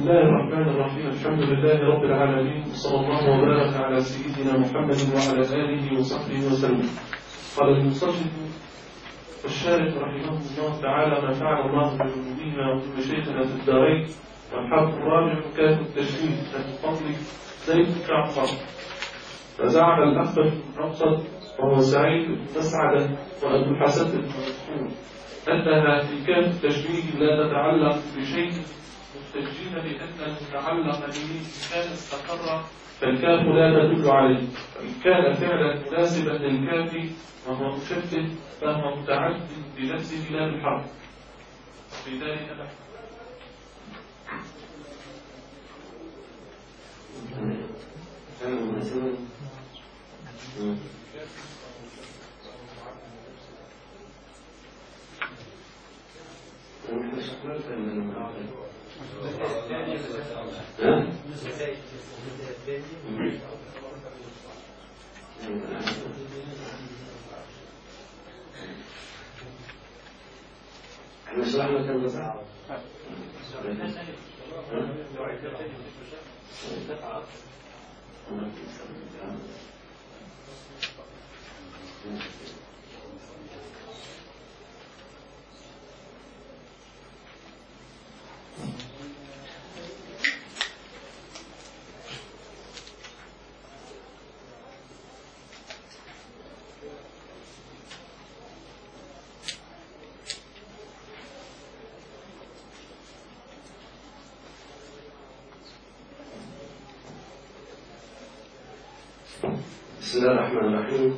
الله الرحمن الرحيم. الحمد لله رب العالمين، صلى الله وبارك على سيدنا محمد وعلى آله وصحبه وسلم. قال المصنف الشارح رحمه الله تعالى: ما فعل الله بعلومنا وكل شيخنا في الدارين. والحرف الرابع كاف التشريف من فضل زيد جعفر. فزعم الأخبر بن أبسط وهو سعيد بن مسعدة وأبو الحسن بن مسعود أنها في كاف التشبيه لا تتعلق بشيء، مستجين بأن المتعلق به كان استقر فالكاف لا تدل عليه، وإن كان فعلا مناسبا للكاف وهو مشبه فهو متعد بنفسه لا بالحرف. في ذلك نحن احنا شرحنا كم مسألة؟ بسم الله الرحمن الرحيم.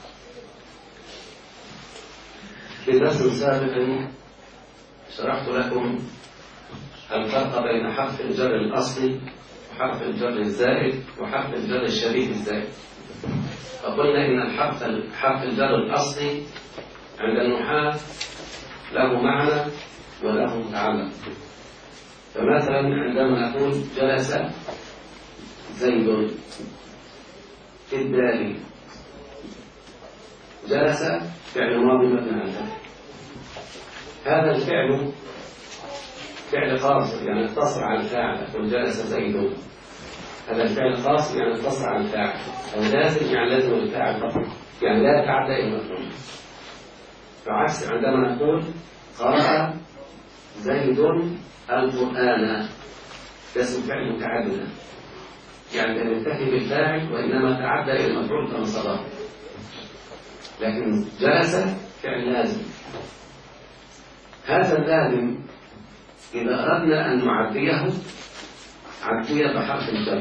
في درس سابق شرحت لكم الفرق بين حرف الجر الأصلي وحرف الجر الزائد وحرف الجر الشبيه الزائد. فقلنا إن حرف الجر الأصلي عند النحاة له معنى وله متعلق. فمثلا عندما نقول جلس زيد في الدار، جلس فعل ماضي مبني على الفتح. هذا الفعل فعل قاصر يعني اقتصر على الفاعل. أقول جلس زيد، هذا الفعل قاصر يعني اقتصر على الفاعل، أو لازم يعني لازم الفاعل فقط، يعني لا يتعدى إلى المفعول. فعكس عندما نقول قرأ زيد القرآن، ده اسم فعل متعدد، يعني لم يكتفي بالفاعل وإنما تعدى إلى المفعول كما سبق. لكن جلس فعل لازم. هذا اللازم إذا أردنا أن نعديه عديه بحرف الجر.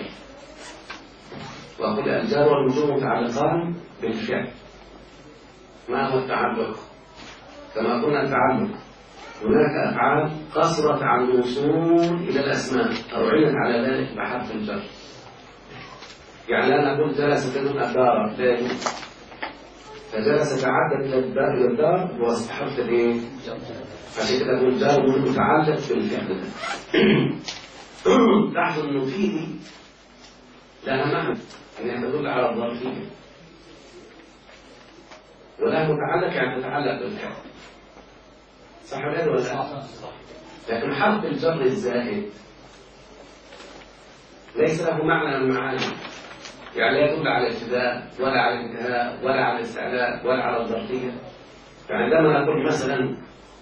وأقول الجر والمجرور متعلقان بالفعل. ما هو التعلق؟ كما قلنا التعلق هناك أفعال قصرت عن الوصول إلى الأسماء أو علت على ذلك بحرف الجر. يعني لا نقول جلس زيد الدار، لا، فجلس تعدد إلى الدار بواسطة حرف الايه؟ عشان كده نقول جار متعلق بالفعل ده. لاحظوا انه فيه لها معنى انها تدل على الظرفيه، ولا متعلق يعني تتعلق بالفعل. صح ولا لا؟ لكن حرف الجر الزائد ليس له معنى من المعاني، يعني لا يدل على الابتداء ولا على الانتهاء ولا على الاستعلاء ولا على الظرفيه. فعندما نقول مثلا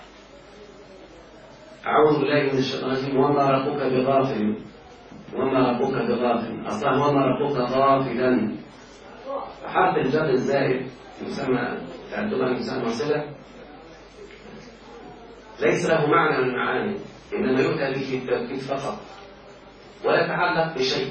أعوذ بالله من الشيطان الرجيم وما ربك بغافل، وما ربك بغافل، أصلا وما ربك غافلا. فحرف الجر الزائد يسمى تأدبا يسمى صلة، ليس له معنى من المعاني، إنما يؤتى به التوكيد فقط ولا يتعلق بشيء.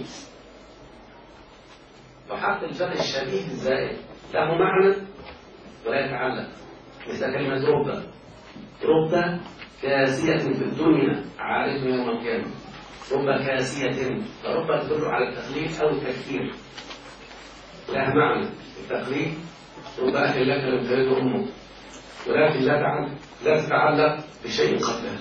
وحرف الجر الشبيه الزائد له معنى ولا يتعلق، مثل كلمة رب. رب كاسية في الدنيا عارف يوم القيامة. رب كاسية، فرب تدل على التقليد أو التكثير، لها معنى التقليد. رب أهل لك لم تلد أمك، ولكن لا تتعلق بشيء قبلها.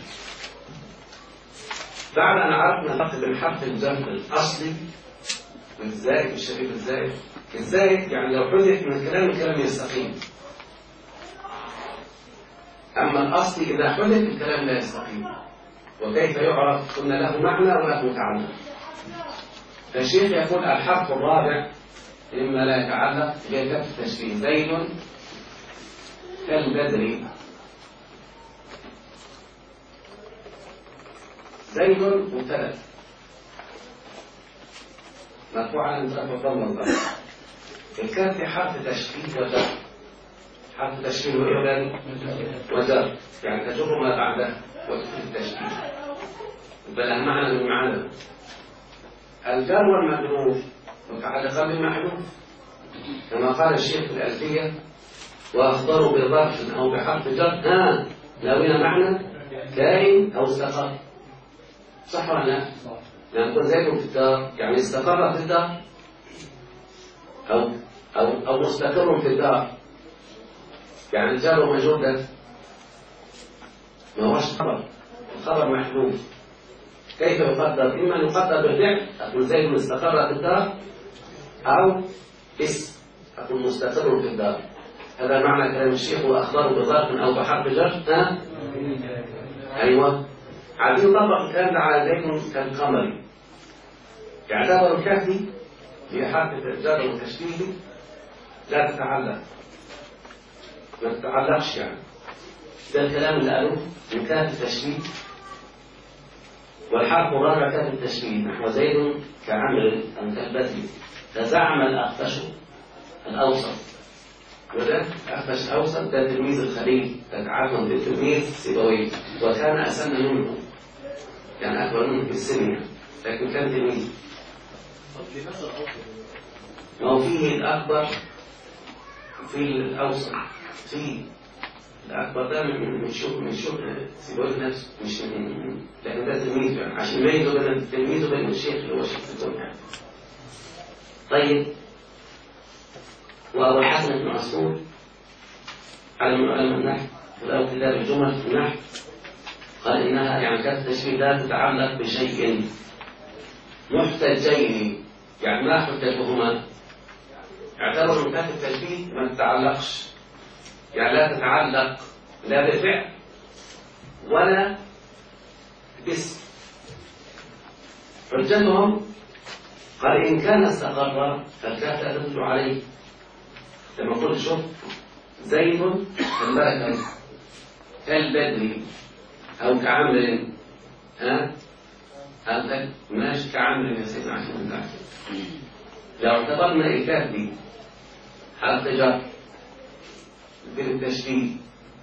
بعد أن عرفنا الفرق بين حرف الجر الأصلي والزائد والشبيه بالزائد. الزائد يعني لو حذف من الكلام يستقيم، أما الأصل إذا حذف الكلام لا يستقيم. وكيف يعرف؟ قلنا له معنى وله متعلق. فالشيخ يقول الحرف الرابع مما لا يتعلق بكف التشبيه. زيد كالبدر. زيد مبتدأ مرفوع على رفعه الضمة. الكاف حرف تشبيه وجر. حرف تشبيه وإعلان وجر، يعني تجر ما بعده وتفيد التشبيه، بل معنى من معنى. الجر والمجرور متعلقان بالمحذوف، كما قال الشيخ في الألفية: وأخبروا بظرف أو بحرف جر ناوينا معنى كائن أو استقر. صح ولا لا؟ لما يكون زيد في الدار يعني استقر في الدار أو مستقر في الدار، يعني الجار ومجرور ده ما هوش خبر، الخبر محذوف. كيف يقدر؟ إما يقدر بالفعل أقول زيد استقر في الدار، أو اسم أقول مستقر في الدار. هذا معنى كلام الشيخ: وأخبره بظرف أو بحرف جر. أيوة. عايزين نطبق الكلام ده على زيد كالقمر. يعتبر الكاف دي هي حرف الجر والتشبيه لا تتعلق، ما تتعلقش، يعني ده الكلام اللي قالوه من كاف التشبيه. والحرف الرابع كاف التشبيه نحو زيد كعمر أو كالبدر. فزعم الأخفش الأوسط، وده أخفش الأوسط ده تلميذ الخليل، تتعلم بالتلميذ سيبويه، وكان أسن منه، يعني أكبر منه في السن، لكن كان تلميذ. ما هو فيه الأكبر وفيه الأوسط. فيه الأكبر ده من شغل سيبويه نفسه، مش لكن ده تلميذ، يعني عشان يميزوا بين التلميذ وبين الشيخ اللي هو شيخ الدنيا. طيب، وأبو الحسن بن عصفور علم النحو وله كتاب الجمل في النحو قال إنها يعني كاف التشبيه لا تتعلق بشيء محتجين، يعني ما حجتهما. اعتبروا ان كاف التشبيه ما تتعلقش، يعني لا تتعلق لا بفعل ولا باسم. حجتهم قال إن كان استقر فالكاف لا تدل عليه. لما قلت شوف زيد كالبدر كالبدر أو كعمر هذا ماشي كعمر يا سيدنا عشان نتعرف. لو اعتبرنا الكاف دي حرف جر بالتشبيه،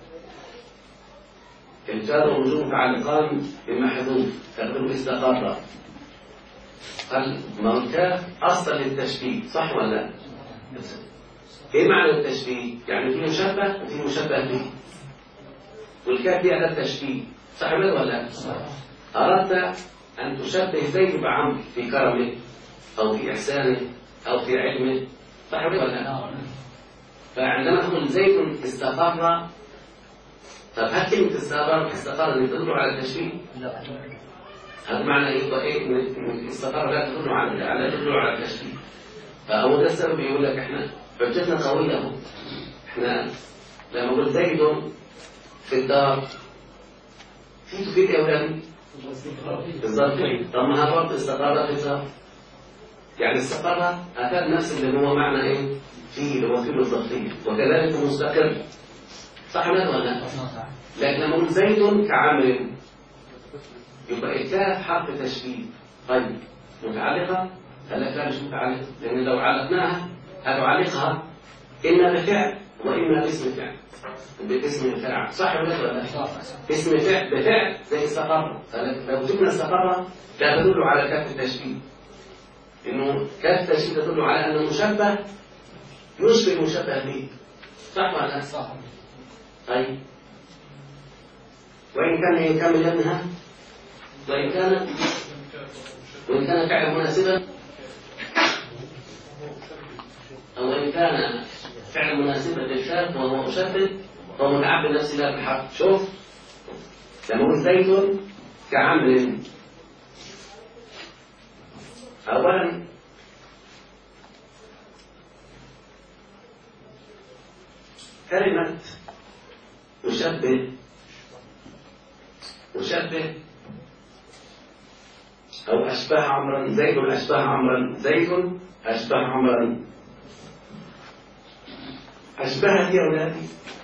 الجار والمجرور متعلقان بمحذوف تقديره استقر. قال ما الكاف أصلا للتشبيه، صح ولا لا؟ ايه معنى التشبيه؟ يعني في مشبه وفي مشبه به، والكاف دي أداة تشبيه، صح ولا لا؟ أردت أن تشبه زيد بعمر في كرمه أو في إحسانه أو في علمه، صح ولا لا؟ فعندما تقول زيد استقر، طب هل كلمة استقر تدل على التشبيه؟ لا. هذا معنى إيه؟ إن استقر لا تدل على التشبيه. فهو ده السبب يقول لك إحنا حجتنا قوية أهو. إحنا لما قلت زيد في الدار في تفيد يا أولاد بالظبط. طب ما هو استقر في الدار، يعني استقر أفاد نفس اللي هو معنى إيه؟ فيه اللي هو فيه الظرفية، وكذلك مستقر، صح ولا لا؟ لكن لما نقول زيد كعمر يبقى الكاف حرف تشبيه. طيب متعلقة؟ قال لك لا مش متعلقة، لأن لو علقناها هتعلقها إما بفعل وإما باسم فعل، باسم الفعل، صح ولا لا؟ اسم فعل بفعل زي استقر. لو جبنا استقر لا تدل على كاف التشبيه، إنه كاف التشبيه تدل على أن المشبه يشبه المشبه به، صح ولا لا؟ صح. طيب وإن كان يكمل ابنها، وإن كان فعلا مناسبا، أو إن كان فعلا مناسبا للكاف وهو مشبه فهو متعبد نفس الله بالحرف. شوف لما قلت زيد كعمر، أولا كلمة مشبه أو أشبه عمرا زيد أشبه عمرا زيد أشبه عمرا. أشبهت يا أولادي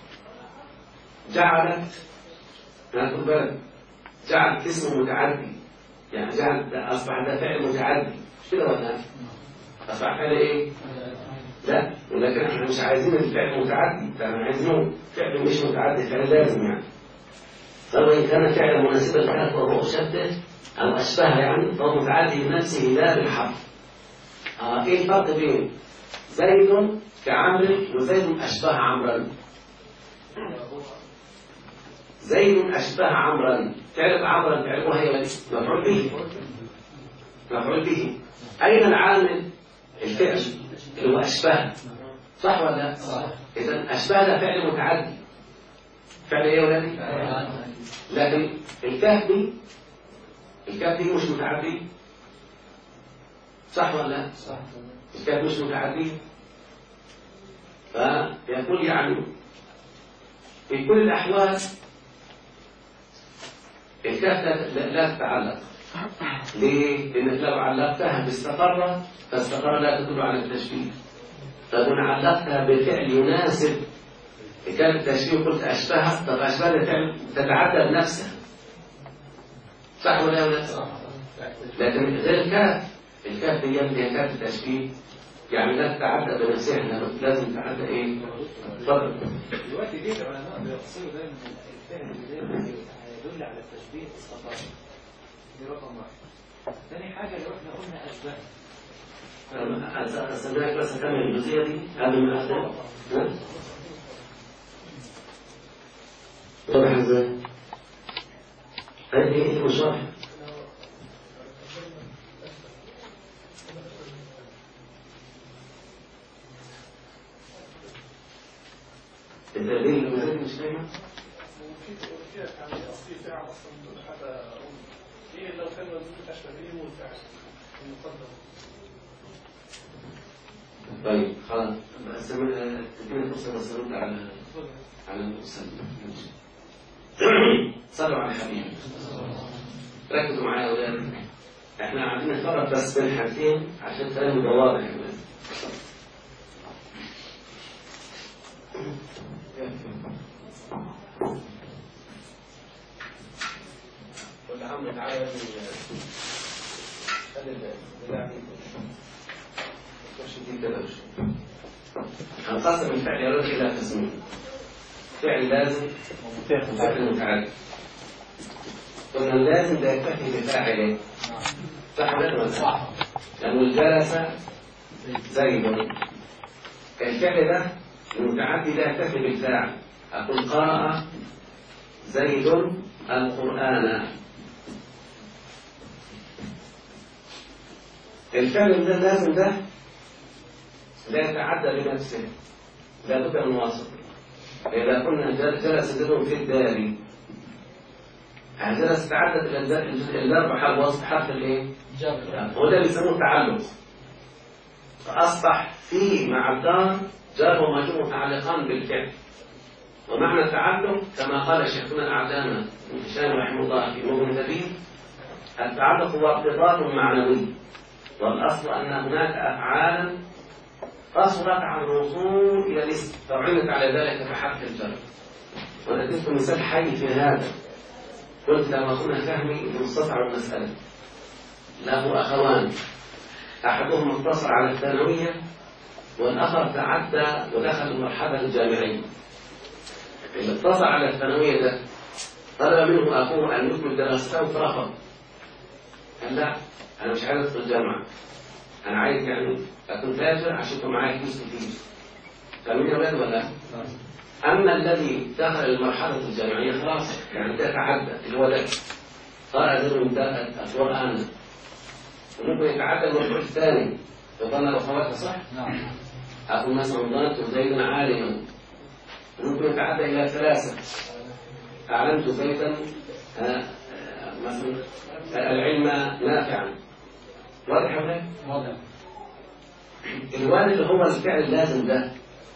جعلت، خد بالك، جعلت اسم متعدي، يعني جعلت أصبح ده فعل متعدي، مش كده ولا؟ أصبح فعل إيه؟ لا، ولكن احنا مش عايزين الفعل متعدي، احنا عايزينه فعل مش متعدي، فعل لازم يعني. فإن كان فعل مناسبا لها وهو أشبه أو أشبه يعني فهو متعدي بنفسه لا بالحرف. إيه الفرق بين زيد كعمرو وزيد أشبه عمرا؟ زيد أشبه عمرا، فعل عمرا فعله هي مفعول به، مفعول به. أين العامل؟ الفعل اللي هو أشبه، صح ولا لا؟ صح. إذا أشبه ده فعل متعدي، فعل إيه يا ولادي؟ لكن الكاف دي مش متعدي، صح ولا لا؟ صح. الكاف مش متعدي، فيقول يعني في كل الأحوال الكاف لا تتعلق. ليه؟ لأنك لو علقتها باستقر فاستقر لا تدل على التشبيه. فإن علقتها بفعل يناسب كان التشبيه قلت أشبه، طب أشبه الفعل تتعدى بنفسها، صح ولا لا؟ صح. لكن غير الكاف هي كاف التشبيه، يعني لا تتعدى بنفسها، لازم تتعدى إيه؟ اتفضل. دلوقتي ليه العلماء بيفصلوا دايما الفعل اللي يدل على التشبيه استقر؟ دي رقم واحد. ثاني حاجة لو احنا قلنا أشبه أستاذنك بس أكمل الجزئية دي قبل ما أبدأ. واضح ازاي؟ هذه ايه المشرح؟ التدليل المزيد مش فاهمة؟ وفيها يعني أصلي فعل أصلا حتى إيه لو كان مزيد أشبه به والفعل المقدم. طيب خلاص بس تديني فرصة بس أرد على المسلم. صلوا على الحبيب. ركزوا معايا يا ولاد، احنا عايزين نفرق بس بين حاجتين عشان الكلام يبقى واضح يا ولاد. ولا عمرو تعالى هنقسم الفعل يا ولاد إلى قسمين، فعل لازم وفعل متعدي. قلنا اللازم ده يكتفي بفاعله، صح ولا صح؟ لأنه جلس زيد، الفعل ده المتعدي لا يكتفي بالفاعل. أقول قرأ زيد القرآن، الفعل ده اللازم ده لا يتعدى بنفسه، لا بد من واسط. إذا كنا جلس زيد في الدار، جلس تعدت إلى الأربع حرف وسط حرف الإيه؟ هو ده بيسموه تعلق، فأصبح فيه مع الدار جار ومجرور متعلقان بالفعل. ومعنى التعلق كما قال شيخنا الأعلامة ابن هشام رحمه الله في مغني النبي، التعلق هو ارتباط معنوي، والأصل أن هناك أفعالا قصرت عن الوصول إلى الاسم فعلت على ذلك بحرف الجر. وأنا اديتكم مثال حي في هذا، قلت لما كنا فهمي مستصعب المسألة، له أخوان أحدهم اقتصر على الثانوية والآخر تعدى ودخل المرحلة الجامعية. اللي اقتصر على الثانوية ده طلب منه أخوه أن يكمل دراسته فرفض، قال لا أنا مش عايز أدخل الجامعة، أنا عايز يعني أكون تاجر عشان يكون معايا فلوس كتير. فاهمين يا ولاد ولا؟ أما الذي دخل المرحلة الجامعية خلاص يعني ده تعدى، اللي هو ده صار زي من القرآن، وممكن يتعدى المرحلة الثاني وظن أخواتها، صح؟ نعم. أقول مثلا ظننت زيدا عالما، ممكن يتعدى إلى 3، أعلمت زيدا مثلا العلم نافعا. واضح ولا؟ واضح. الوالد اللي هو الفعل اللازم ده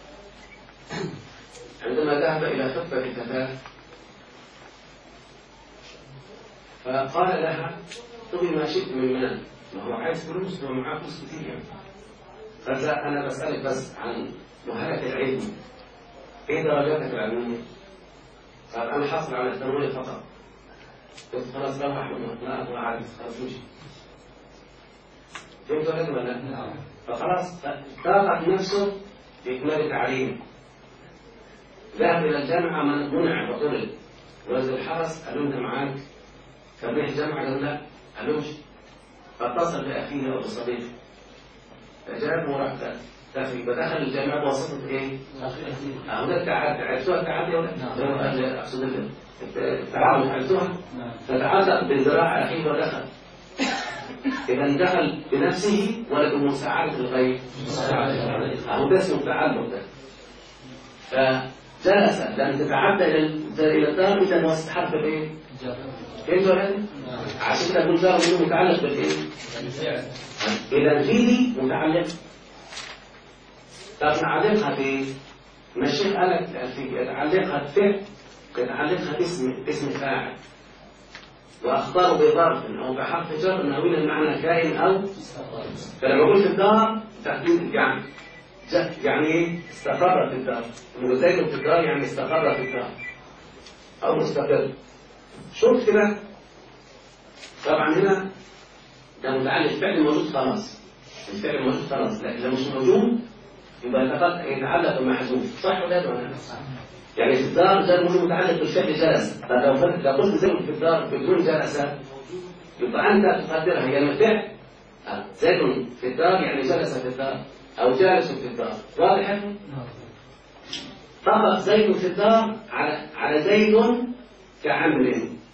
عندما ذهب إلى خطبة الفتاة فقال لها طب ما شئت من مال، ما هو عايز فلوس وهو معاه فلوس كتير يعني. فإذا أنا بسألك بس عن مهارة العلم، إيه درجاتك العلمية؟ قال أنا حاصل على الثانوية فقط. قلت خلاص روح أحمد، لا أبغى أعرف، خلاص مشي. فهمت ولا لا؟ فخلاص طاقت نفسه بإكمال تعليمه. ذهب إلى الجامعة منع وطلب، ونزل الحرس قالوا أنت معاك كان الجامعة قالوا لا، قالوا مشي. فاتصل بأخيه أو بصديقه فجاب وراح فدخل الجامعة بواسطة إيه؟ هذا التعدي، عرفتوها التعدي ولا؟ نعم. أقصد التعاون عرفتوها؟ فتعلق بالذراع أخيه ودخل. إذا دخل بنفسه ولا بمساعدة الغير؟ هو ده اسمه التعلق ده. فجلس لأن تتعدى إلى الدار إذا وسط حرف الإيه؟ كيف ولا؟ عشان كده نقول دار منه متعلق بالإيه؟ إذا فيه متعلق. طب نعلقها بإيه؟ ما الشيخ قال لك يتعلقها بفعل، يتعلقها باسم فاعل، وأخبره بظرف أو بحرف جر ناويل المعنى كائن أو. فلما قلت الدار تحديد يعني إيه؟ استقر في الدار. زيد في الدار يعني استقر في الدار أو مستقر. شوف كده طبعا هنا ده متعلق الفعل موجود خلاص، الفعل موجود خلاص، لكن لو مش موجود يبقى يتعلق بمحذوف. صح ولا لا؟ يعني في الدار ده متعلق بالفعل جلس. لو قلت زيد في الدار بدون جلس يبقى أنت تقدرها هي الفعل زيد في الدار يعني جلس في الدار أو جالس في الدار. واضح؟ طبق زيد في الدار على زيد كعمر.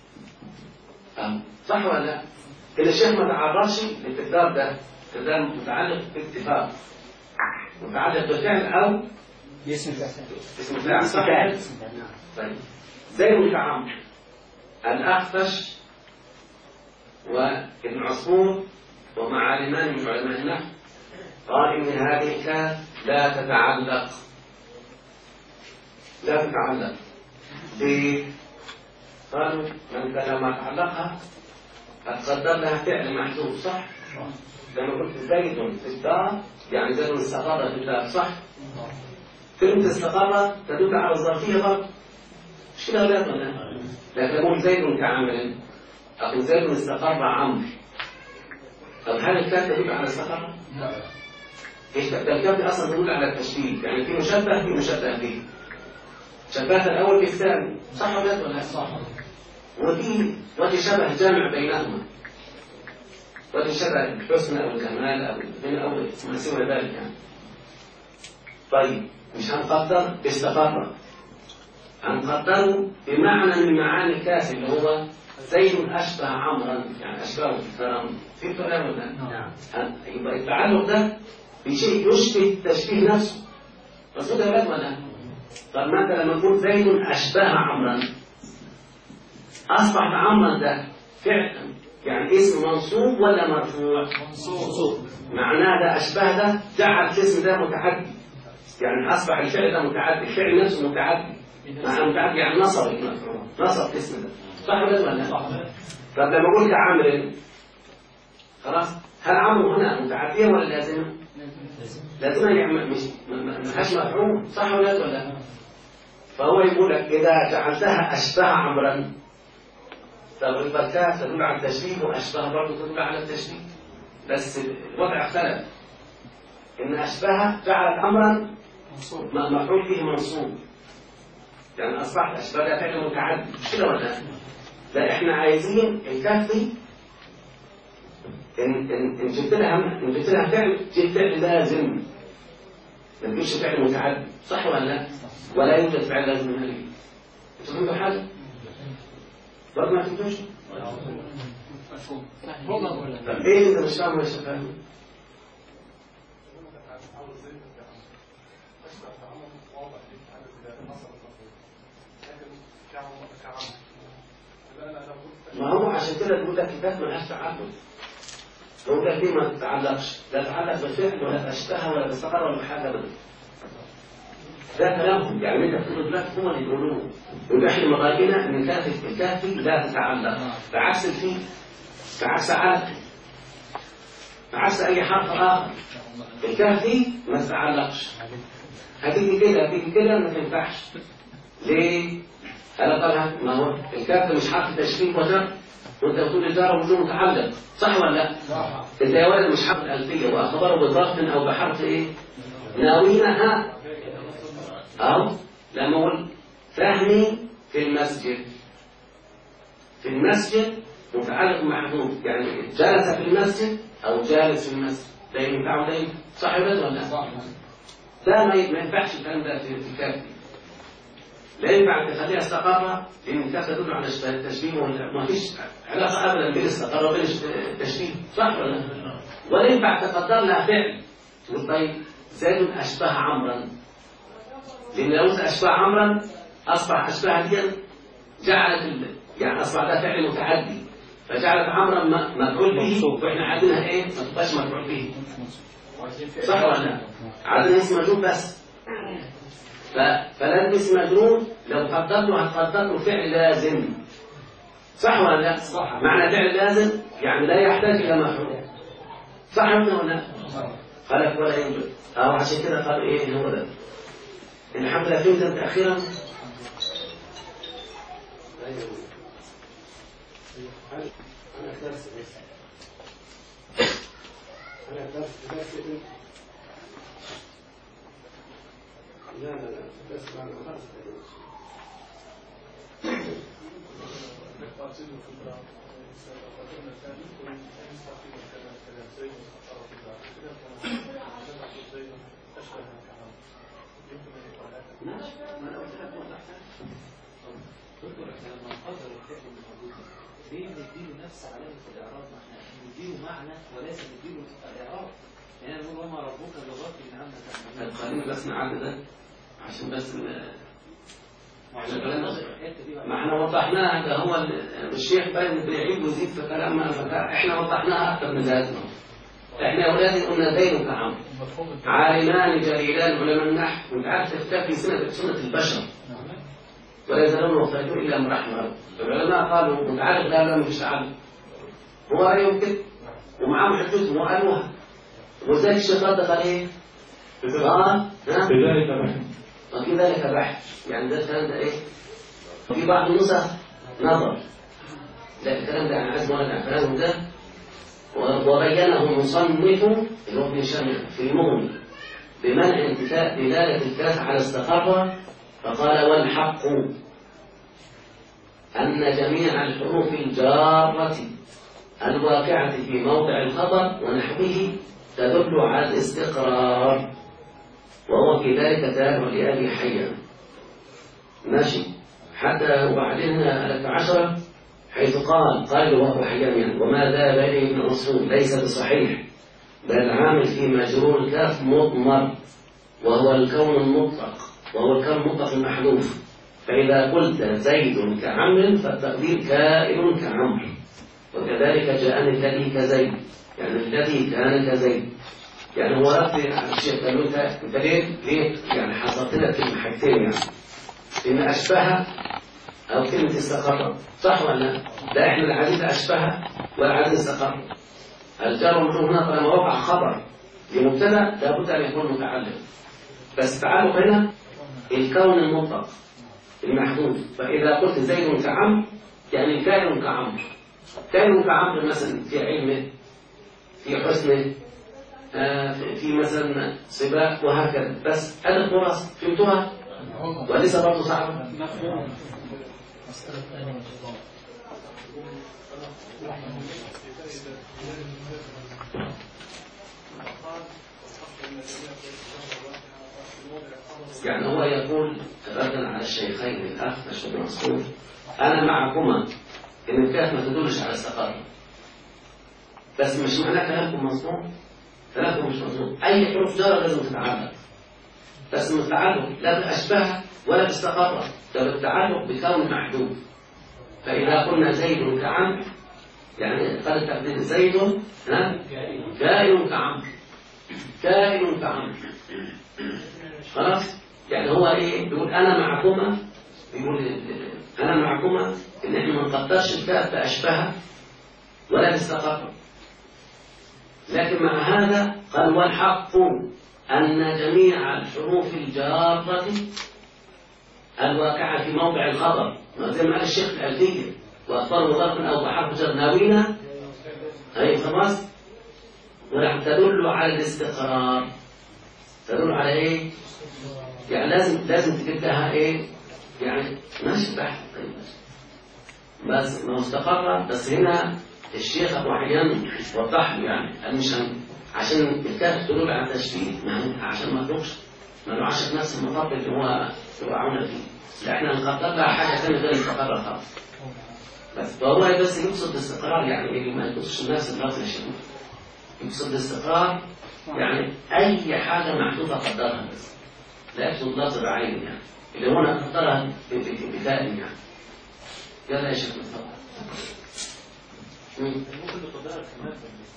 صح ولا لا؟ كده الشيخ ما تعرضش للتكرار ده، ده متعلق باتفاق، متعلق بالفعل أو باسم فعل. صح؟ طيب زيد كعمر. الأخفش وابن عصفور ومعالمان من علماء النحو قال إن هذه الكاف لا تتعلق قالوا من كان ما تعلقها قدر لها فعل محذوف. صح؟ لما قلت زيد في الدار يعني زيد استقر في الدار. صح؟ كلمة استقر تدل على الظرفية برضه، مش كده ولا لا؟ لكن أقول زيد كعمل، أقول زيد استقر عمرو. طب هل الكاف تدل على استقر؟ لا. ايش ده؟ الكاف اصلا تدل على التشبيه، يعني في مشبه في مشبه به. شبهت الأول بالثاني. صح ولا لا؟ صح. ودي شبه جامع بينهما، ودي شبه الحسن أو الجمال أو ما سوى ذلك يعني. طيب مش هنقدر استقر، هنقدره بمعنى من معاني الكاف اللي هو زيد أشبه عمرا، يعني أشبهه في الكرم. في كلام ولا لا؟ يبقى التعلق ده بشيء يشبه تشبيه نفسه. مظبوط يا ولاد ولا؟ طب ما انت لما تقول زيد أشبه عمرا أصبح عمرا ده فعلا يعني اسم منصوب ولا مرفوع؟ منصوب. معناه ده أشبه ده جعل الاسم ده متعدي، يعني أصبح الفعل ده متعدي، الفعل نفسه متعدي. معناه متعدي يعني نصب الاسم ده. صح ولا لا؟ صح. طب لما قلت عمرو خلاص، هل عمرو هنا متعدية ولا لازمة؟ لازمة يعني مش ملهاش مفعول. صح ولا لا؟ فهو يقول لك إذا جعلتها أشبه عمرا، طب الكاف تدل على التشبيه وأشبه برضه تدل على التشبيه، بس الوضع اختلف. إن أشبه جعلت أمرا مفعول فيه منصوب، يعني أصبحت أشبه ده فعل متعدي. مش كده ولا لا؟ إحنا عايزين الكاف دي إن جبت لها فعل، جبت فعل لازم، ما تجيبش فعل متعدي. صح ولا لا؟ ولا يوجد فعل لازم من هذه. تفهموا حاجة؟ برضه ما تفهموش؟ طب إيه اللي مش فاهمه يا شباب؟ ما هو عشان كده تقول لك الكاف ملهاش تعلق. لو ده ليه ما تتعلقش؟ لا تتعلق بالفعل ولا تشتهى ولا تستقر ولا حاجه ابدا. ده كلامهم، يعني انت بتقول لك هم اللي يقولوه. ونحن مراجعنا ان الكاف لا تتعلق، بعكس الفيل. بعكس علق، بعكس أي حرف آخر. الكاف دي ما تتعلقش، هتيجي كده ما تنفعش. ليه؟ أنا طبعا ما هو الكاف ده مش حرف تشكيل وجر، وأنت بتقول الجار وجوه متعلق، صح ولا لا؟ أنت يا ولد مش حرف الألفية وأخبره بضغط أو بحرف إيه؟ ناوينا أو لما أقول فهمي في المسجد، في المسجد متعلق محذوف، يعني جلس في المسجد أو جالس في المسجد، ده ينفع وده ينفع، صح ولا لا؟ صح. ده ما ينفعش الكلام ده في الكاف، لا ينفع تخليها استقرة، لأن الكاف تدل على التشبيه، ما فيش علاقة أبدا بين الاستقرة وبين التشبيه، صح ولا لا؟ ولا ينفع تقدر لها فعل، تقول طيب زيد أشبه عمرا، لأن لو أشبه عمرا أصبح أشبه دي جعلت يعني أصبح ده فعل متعدي، فجعلت عمرا مفعول به، وإحنا عندنا إيه؟ ما تبقاش مفعول به، صح ولا لا؟ عندنا اسم مجرور بس، فلازم اسم مجرور لو قدرته هتقدر له فعل لازم، صح ولا لا؟ صح. معنى فعل لازم يعني لا يحتاج إلى مفعول، صح ولا لا؟ قالك ولا يوجد، أو عشان كده قال إيه هو ده الحمد لله فهمت أخيرا. أنا درس بس أنا درس لا بس بعد خلاص ليه نديله نفس علامة الإعراب؟ ما احنا نديله معنى وليس نديله الإعراب. يعني نقول وما ربك بغافل عما تعملون. خلينا بس نعدل ده عشان بس ما احنا وضحناها، ده هو الشيخ باين بيعيد ويزيد في كلامنا، احنا وضحناها اكثر من ذلك. احنا يا اولادي قلنا زيد كعمرو عالمان جليلان علماء النحو، وانت عارف تختفي سنة البشر ولا يزالون مختلفون الا من رحم ربك. العلماء قالوا متعلق لا مفيش تعلق، هو رايهم كده ومعاهم حجتهم وقالوها، وذلك الشيخ رد قال ايه؟ بذلك بحث، وفي ذلك بحث، يعني ده الكلام ده ايه؟ في بعض النسخ نظر، لا الكلام ده انا عايز اراجع كلامه ده، وبينه المصنف ابن شامل في المغني بمنع انتفاء دلالة الكاف على استقرة، فقال والحق أن جميع الحروف الجارة الواقعة في موضع الخبر ونحوه تدل على الاستقرار، وهو في ذلك تابع لأبي حيان. ماشي حتى وبعدين 13 حيث قال وهو حيان يعني وما ذهب إليه ابن مسعود ليس بصحيح، بل عامل في مجرور الكاف مضمر، وهو الكون المطلق، وهو الكون المطلق المحذوف، فإذا قلت زيد كعمر فالتقدير كائن كعمر، وكذلك جاءني الذي كزيد، يعني الذي كان كزيد. يعني هو رد الشيخ قال له انت ليه يعني حصلت لك كلمه حاجتين، يعني ان اشبه او كلمه استقر، صح ولا لا؟ لا احنا العديد اشبه والعديد استقر. الجار والمجرور هنا طالما وقع خبر لمبتدا لابد ان يكون متعلق، بس التعلق هنا الكون المطلق المحدود، فاذا قلت زيد كعمر يعني كائن كعمر، كائن كعمر مثلا في علمه في حسنه في مثلا سباق وهكذا، بس هذا الخلاص فهمتوها وليس برضه صعب. مفهوم. يعني هو يقول ردا على الشيخين الأخفش والمنصور أنا معكما إن الكاف ما تدلش على استقرار، بس مش معناه كلامكم مظلوم، كلامكم مش مظلوم، أي حروف جرى لازم تتعلق، بس مش تعلق لا بأشبه ولا باستقرار، ده بالتعلق بكون محدود. فإذا قلنا زيد كعمر يعني قال التقدير زيد كائن كعمر، كائن كعمر، خلاص. يعني هو ايه بيقول انا معكما، بيقول انا معكما ان احنا ما نقدرش الكاف باشبه ولا تستقر. لكن مع هذا قال والحق أن جميع الحروف الجارة الواقعة في موضع الخبر، زي ما قال الشيخ الألفية، وأخبار مضاف أو بحرف جر ناوينا أي خلاص، ولكن تدل على الاستقرار. تدل على إيه؟ يعني لازم تجيب لها إيه؟ يعني ماشي بحث بس ما مستقرة. بس هنا الشيخ أبو حيان وضح له يعني مش عشان الكاف تدل على التشبيه، عشان ما تروحش ما نوعش نفس المطب اللي هو توقعونا فيه. لا احنا نقدر لها حاجة ثانية غير المستقرة خالص. بس فهو بس يقصد الاستقرار، يعني اللي ما يقصدش الناس اللفظ الشيخ يقصد الاستقرار، يعني أي حاجة محدودة قدرها بس، لا يقصد لفظ بعين يعني اللي هو أنا قدرها بفائل يعني. يلا يا شيخ تفضل. ممكن تقدرها كمان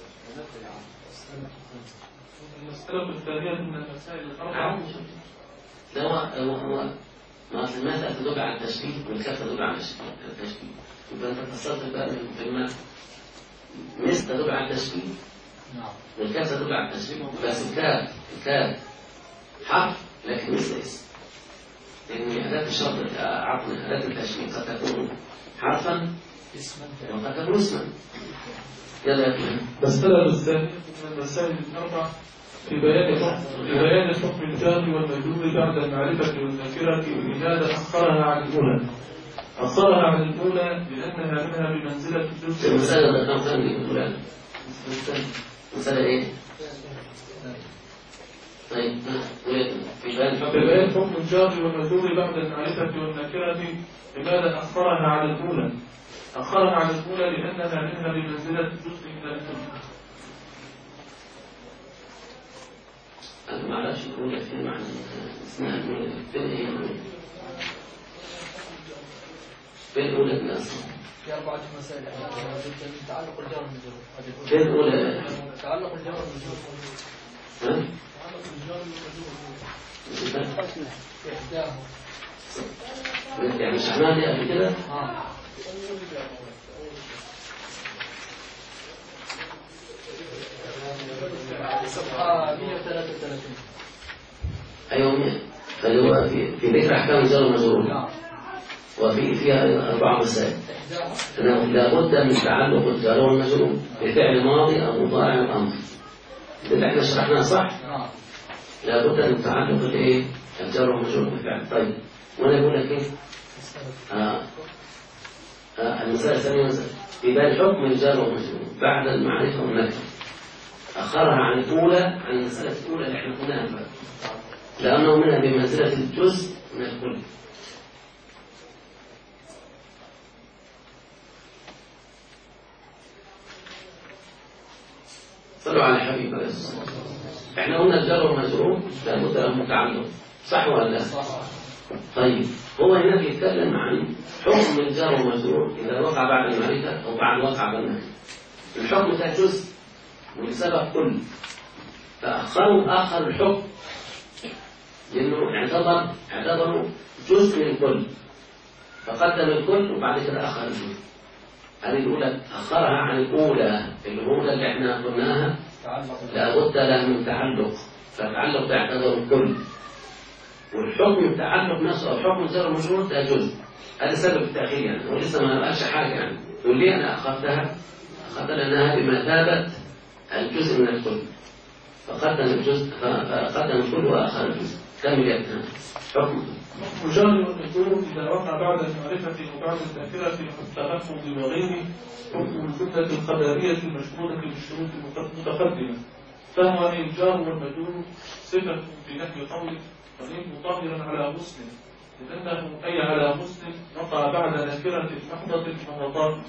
المسألة الثانية من المسائل الأربعة. ده هو ما أصل المسألة تدل على التشبيه والكاف تدل على التشبيه. يبقى أنت اتصلت بقى من كلمات مثل تدل على التشبيه والكاف تدل على التشبيه، بس الكاف حرف لكن مثل اسم، لأن أداة الشرط عفوا أداة التشبيه قد تكون حرفا وقد تكون اسما. يلا يا فندم. المسألة الثانية من المسائل الأربعة في بيان حكم الجار والمجرور بعد المعرفة والنكرة لماذا أخرها عن الأولى. أخرها عن الأولى لأنها منها بمنزلة الجزء. المسألة ده كم ثانية الأولى؟ مسألة إيه؟ طيب في بيان حكم الجار والمجرور بعد المعرفة والنكرة لماذا أخرها عن الأولى. أخرها عن الأولى لأنها منها بمنزلة جزء من الكل. أنا ما أعرفش الأولى فين معنى اسمها الأولى فين هي الأولى؟ فين الأولى من أصلا؟ في 4 مسائل تعلق الجار والمجرور. فين الأولى؟ تعلق الجار والمجرور. ها؟ تعلق الجار والمجرور. يعني شرحناها دي قبل كده؟ صفحة 133. أيوة اللي هو في ذكر أحكام الجار والمجرور. فيها 4 مسائل. أنه لابد من تعلق الجار والمجرور بفعل ماضي أو مضارع أو أمر. اللي احنا شرحناه صح؟ لابد من تعلق الايه؟ الجار والمجرور بفعل. طيب وانا بقول لك ايه؟ المسألة الثانية في بال حكم الجار والمجرور بعد المعرفة والنكرة. أخرها عن الأولى، عن المسألة الأولى اللي احنا قلناها بقى، لأنه منها بمنزلة الجزء من الكل. صلوا على الحبيب عليه الصلاة والسلام. احنا قلنا الجار والمجرور لابد له من تعلق، صح ولا لا؟ طيب هو هنا بيتكلم عن حكم الجار والمجرور إذا وقع بعد المعرفة أو بعد وقع بالنكرة. الحكم ده جزء والسبب كل، آخر الحكم لأنه اعتبروا جزء من الكل، فقدم الكل وبعد كده أخر الجزء. هذه الأولى أخرها عن الأولى، الأولى اللي احنا قلناها لابد له من تعلق، فالتعلق ده يعتبر الكل، والحكم التعلق نفسه أو حكم الجار والمجرور ده جزء. هذا سبب التأخير يعني، ولسه ما قالش حاجة يعني. يقول لي أنا أخذتها لأنها بمثابة الجزء من الكل، فقدم الكل وأخر الجزء. كمل يا ابن حكم الجار والمجرور إذا وقع بعد المعرفة وبعد النكرة في التلفظ وغيره حكم الجملة الخبرية المشهورة بالشروط المتقدمة. فهو الجار والمجرور صفة في نحو قوله وليم طاهرا على مسلم، لأنه أي على مسلم وقع بعد نكرة محضة فهو طاهر.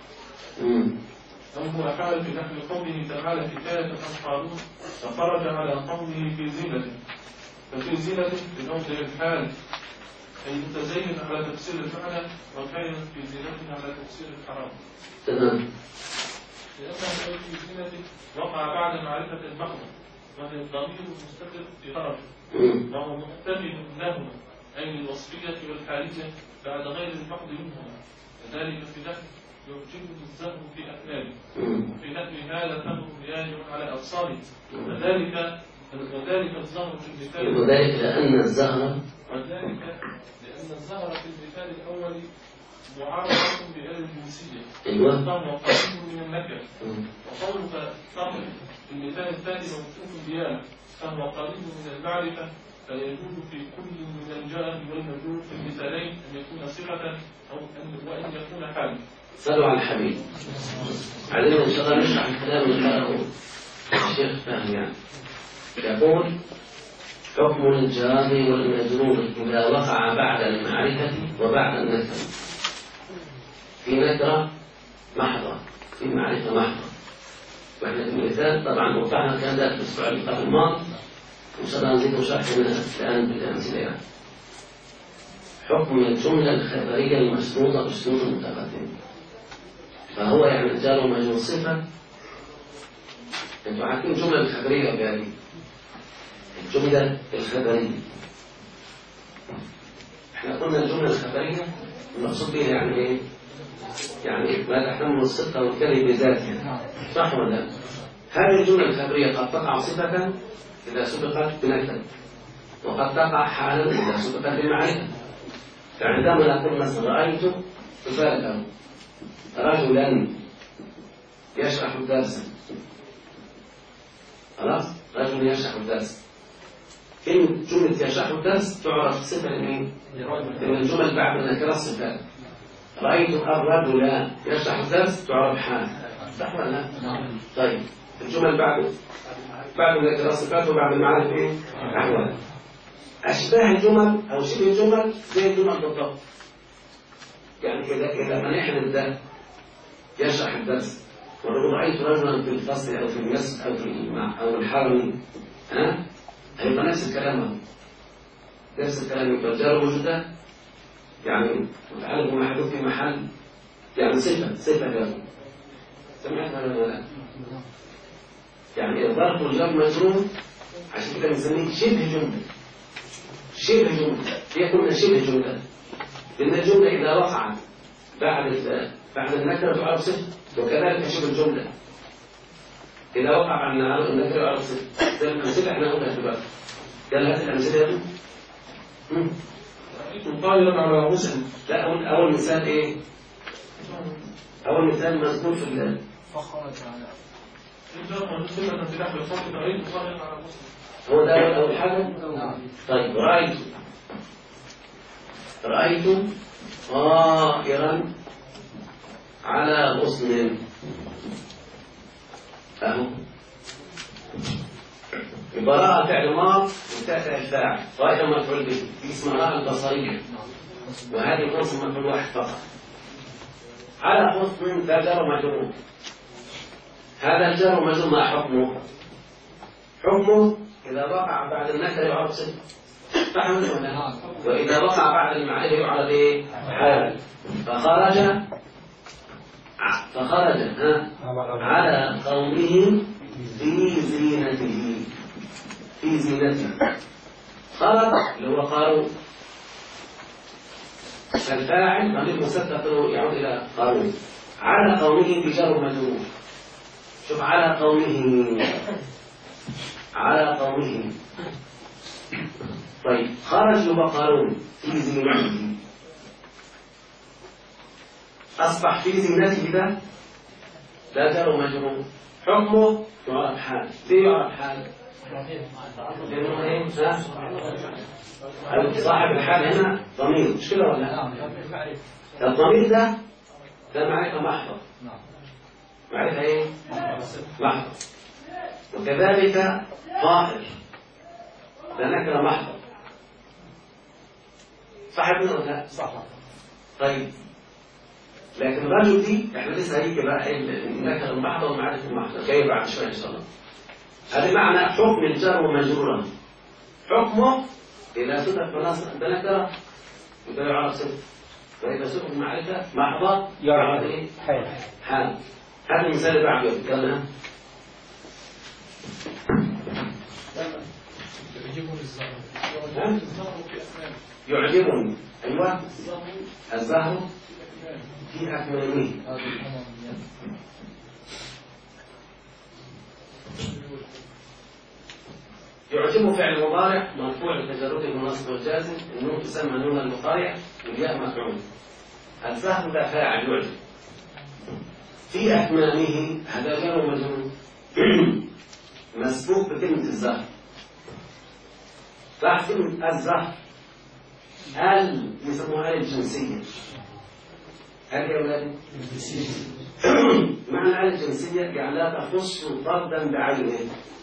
وهو حال في نحو قوله تعالى حكاية عن قارون فخرج على قومه في زينة، ففي زينة بموضع الحال أي متزين على تفسير المعنى، وكائن في زينة على تفسير الحرام. تمام. لأنه في زينة وقع بعد معرفة المحضة، وهي الضمير المستتر في خرج، وهو محتمل لهما أي الوصفية والحالية بعد غير المحض منهما. كذلك في نحو يعجبني الزهر في أكناني وفي نحو هذا فهم ياجر على أبصاري وذلك الزهر في المثال وذلك لأن الزهر في المثال الأول معارضة بآل الجنسية أيوة فهو قريب من النكر وقولك طرح في المثال الثاني موصوف بياله فهو قريب من المعرفة فيجوز في كل من الجار والمجرور في المثالين أن يكون صفة وأن يكون حالا. صلوا على الحبيب. علينا إن شاء الله نشرح الكلام اللي قاله الشيخ فهمي. يقول حكم الجار والمجرور إذا وقع بعد المعرفة وبعد النكرة. في نكرة محضة، في معرفة محضة. وإحنا في المثال طبعا وقعنا كان ذلك الأسبوع الماضي وإن شاء الله نزيد شرح منها الآن بالأمثلة. حكم الجملة الخبرية المشروطة بشروط المتقدم. فهو يعني الجار والمجرور صفة. أنتوا عارفين الجملة الخبرية يعني الجملة الخبرية. احنا قلنا الجملة الخبرية المقصود بها يعني ايه؟ يعني ما تحتمل الصدق والكذب بذاتها. صح ولا لا؟ هذه الجملة الخبرية قد تقع صفة إذا سبقت بنكرة وقد تقع حالا إذا سبقت بمعرفة. فعندما نقول مثلا رأيت تفاجأ رجلا يشرح درسا. خلاص؟ رجل يشرح الدرس. كلمة جملة يشرح الدرس تعرف صفة لمين؟ الجمل بعد النكرة صفات. رأيت الرجل يشرح الدرس تعرف حال. صح ولا لا؟ طيب الجمل بعد النكرة صفات وبعد المعرفة ايه؟ أحوال. أشباه الجمل أو شبه الجمل زي الجمل بالضبط. يعني إذا ما نحن نبدأ يشرح الدرس ونقول رأيت رجلا في الفصل أو في المسجد أو الحرم هيبقى نفس الكلام. نفس الكلام يبقى الجار وجوده يعني متعلق بمحذوف في محل يعني صفة جار. سمعت ولا لا؟ يعني الظرف والجار مجرور عشان كده بنسميه شبه جملة. شبه جملة هي قلنا شبه جملة لأن الجملة إذا وقعت بعد النكرة تعرف صفة وكذلك شبه الجملة إذا وقع بعد النكرة تعرف صفة. ده الأمثلة احنا قلنا دلوقتي. يلا هات الأمثلة يا رأيت طائرا على غصن. لا أول مثال إيه؟ أول مثال مذكور في الله. فخرج على هو ده أول حاجة؟ طيب رأيت طائرا على غصن. أهو براءة فعل ماض وتأتي الفاعل طائرا مفعول به في اسمها البصرية وهذه غصن مفعول واحد فقط. على غصن ده جار ومجرور. هذا الجار ومجرور ما حكمه؟ حكمه إذا وقع بعد النكرة يعرف صفة. وإذا وقع بعد المعرفة يعرف إيه؟ حال. فخرج على قومه في زينته. خرج اللي هو قارون. الفاعل ضمير مستتر يعود إلى قارون. على قومه بجار ومجرور. شوف على قومه. طيب خرج يبقى قارون في زينته. أصبح في زينته ده لا جار ومجرور. حكمه يعرف حال. ليه يعرف حال؟ لأنه إيه؟ صاحب الحال هنا ضمير مش كده ولا لا؟ الضمير ده معرفة محضة. معرفة إيه؟ محضة. وكذلك طائر ده نكرة محضة. صاحب منه ولا لا؟ صح. طيب لكن الرجل دي احنا لسه هيجي بقى النكرة المحضة والمعرفة المحضة جاي بعد شوية إن شاء الله. هذا معنى حكم الجار ومجرورا. حكمه إذا صدق بنكرة يبقى يعرف صدق وإذا صدق المعرفة محضة يعرف إيه؟ حال. هذا المثال اللي بعده يلا. يعجبني أيوة الزهر في أكمامه. يعجبه فعل مضارع مرفوع بتجرده بالنصب والجازم، النون تسمى نون المضارع والياء مفعول. الفهم ده فاعل يعجب. في أكمامه هذا جار ومجرور مسبوق بكلمة الزهر. راح كلمة الزهر يسموها الجنسية. هل يا أولادي؟ معنى الجنسية يعني لا تخص فردا بعينه.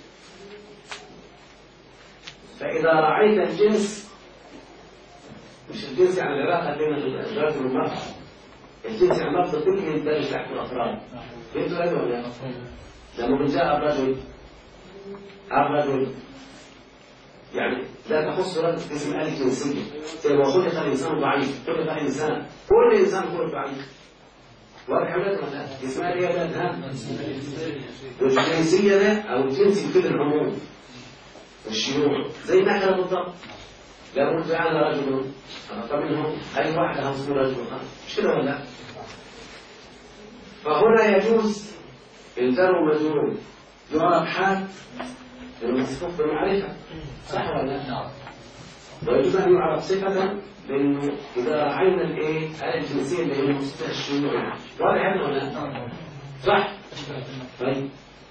فإذا رعيت الجنس، مش الجنس يعني العلاقة بين الرجل والمرأة، الجنس يعني لفظ كله يندرج تحت الأفراد. فهمتوا هذا ولا لا؟ لما جاء الرجل يعني لا تخص رجل اسم آلة جنسية. زي ما خلق الإنسان ضعيف، خلق الإنسان، كل إنسان خلق ضعيف. واضح ولا لا؟ اسمها ايه يا ولاد؟ والجنسية ده أو الجنس يفيد العموم والشيوع زي النكرة بالضبط. لو قلت أنا رجل فمنهم أي واحد هنصير رجل مش كده ولا لا؟ فهنا يجوز الجر والمجرور يعرف حال المسبوق بالمعرفة، صح ولا لا؟ ويجوز أن يعرف صفة لأنه إذا رأينا الإيه الجنسية اللي هي مصطلح الشيوع واضح هذا ولا لا؟ صح؟ طيب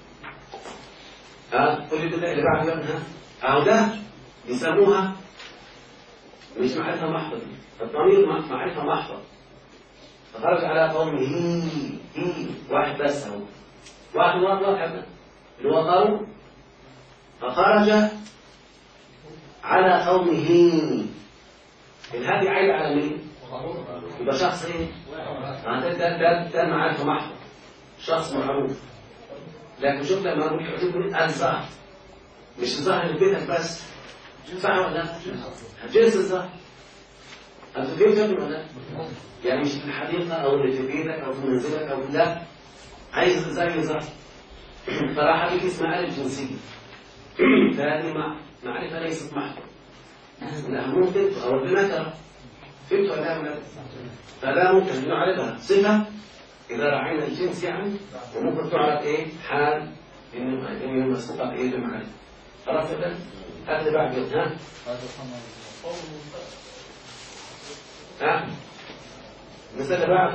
قولي بالله اللي بعد منها أو ده يسموها مش معرفة محضة. الضمير معرفة محضة فخرج على قومه هي واحد بس هو واحد اللي هو قوم فخرج على قومه. الهادي عايد على مين؟ يبقى شخص ايه؟ ده معرفة محضة شخص معروف. لكن شوف لما نقول يعجبني الزهر مش الزهر اللي في بيتك بس، صح ولا لا؟ جنس الزهر أنت فين جنب ولا لا؟ يعني مش في الحديقة أو اللي في بيتك أو في منزلك أو لا، عايز زي الزهر. فراح عليك اسمها آلة جنسية. فهذه معرفة ليست محضة. لا ممكن أو بنكرة. فهمت ولا لا؟ فلا ممكن نعرفها صفة إذا رعينا الجنس يعني، وممكن تعرف إيه حال إنه مسبوقة إيه بمعرفة. خلاص كده؟ هذا بعد ها؟ مثال بعد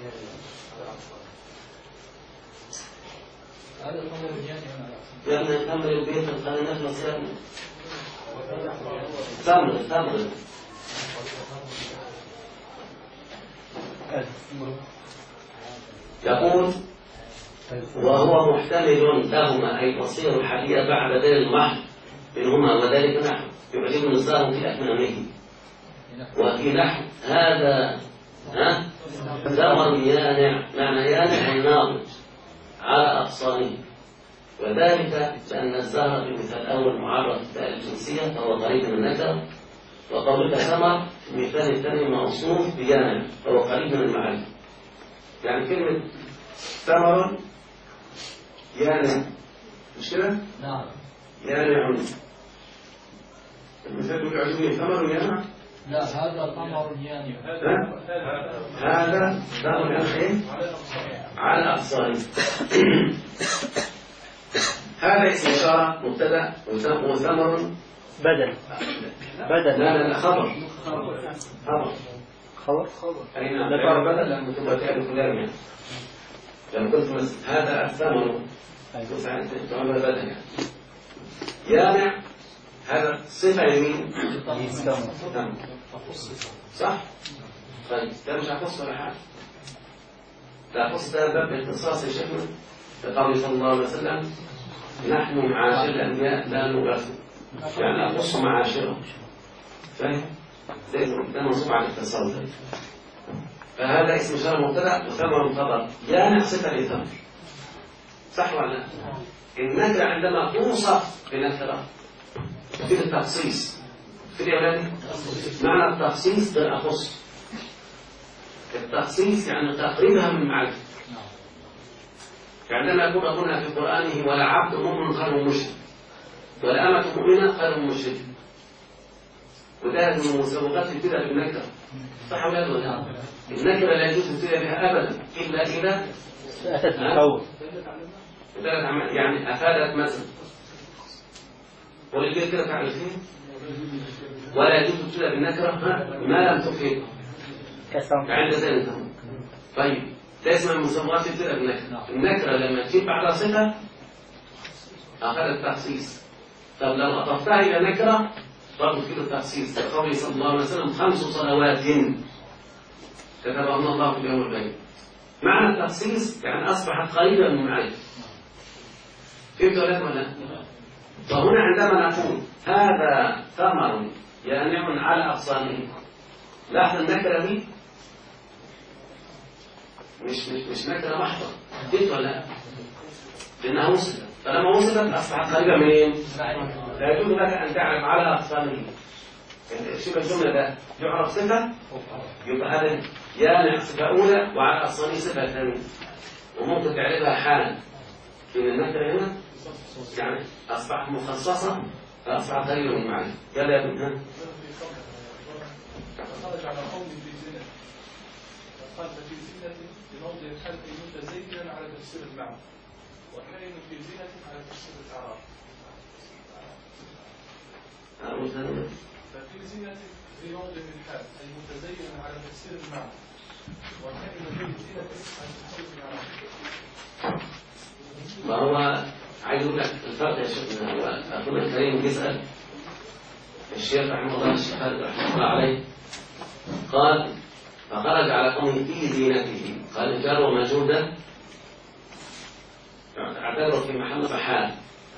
يلا نكمل البيت خلينا نخلص يعني. ثمر يقول وهو محتمل لهما أي تصير الحديث بعد ذلك المحض منهما وذلك نحو يعجبني الزهر في أكمامه. وفي نحو هذا ثمر يانع، معنى يانع أي ناضج على أقصاره، وذلك لأن الزهر في المثال الأول معرف بالتاء الجنسية فهو قريب من النكرة، وقولك ثمر في المثال الثاني موصوف بيانع فهو قريب من المعرفة. يعني كلمة ثمر يانع مش كده؟ نعم. يانع المثال يقول يعجبني ثمر يانع. لا هذا ثمر يانع. هذا ثمر يانع على أقصاره. هذا اسم إشارة مبتدأ وثمر بدل لا خبر أي نعم ذكر بدل لما تبقى تعرف كلام يعني. لما قلت هذا الثمر تعمل بدل يعني. يانع هذا صفة يمين صح؟ طيب ده مش هخص ولا حاجة. لا خص ده باب الاختصاص يا شيخنا لقوله صلى الله عليه وسلم نحن معاشر الأنبياء لا نغفل، يعني أخص معاشرهم. فاهم؟ ده منصوب على الاتصال ده. فهذا اسم إشارة مبتدأ وثمر خبر يانع صفة لثمر، صح ولا لا؟ النكرة عندما توصف بنكرة في التخصيص في يا ولادي معنى التخصيص غير أخص. التخصيص يعني تقريبها من معرفة. عندما يقول ربنا في قرآنه ولا عبد مؤمن خير من مشرك ولا أمة مؤمنة خير من مشرك، وده من مسوغات البدع بالنكرة. صح ولا لا؟ النكرة لا يجوز الابتداء بها أبدا إلا إذا أتت بالقول. يعني أفادت مثلا ولكن كده تعرفين ولا يجوز الابتداء بالنكرة ما لم تفيد عند ذلك. طيب ده اسمه المسموات الابتداء بالنكرة. النكرة لما تجيب بعدها صفة أخذت تخصيص. طب لو أضفتها إلى نكرة برضه كده تخصيص. كقوله صلى الله عليه وسلم 5 صلوات كتبهن الله في اليوم البيت. معنى التخصيص يعني أصبحت قريبة من المعرفة. فهمت ولا لا؟ فهنا عندما نقول هذا ثمر يانع على أغصانه، لاحظ النكرة دي مش نكرة محضة. فهمت ولا لا؟ لأنها وصلت، فلما وصلت أصبحت قريبة منين؟ لا يجوز لك أن تعرف على أغصانه. شوف الجملة ده يعرف صفة يبقى هذا يانع صفة أولى وعلى أغصانه صفة ثانية، وممكن تعرفها حال. إن النكرة هنا يعني أصبحت مخصصة فأصبحت قريبة من المعرفة. يلا يا ابن خرج على قوم في زينة، قال في زينة بموضع الحلق متزينا على تفسير المعنى، وكائن في زينة على تفسير الأعراف. ففي زينة في موضع الحال أي متزينا على تفسير المعنى، وكائن في زينة على تفسير الأعراف. ما هو عايز اقول لك الفرق يا شيخنا. هو اخونا الكريم بيسال الشيخ رحمه الله الشيخ خالد رحمه الله عليه قال فخرج على قومه في زينته. قال الجار ومجرور ده اعتبره في محل حال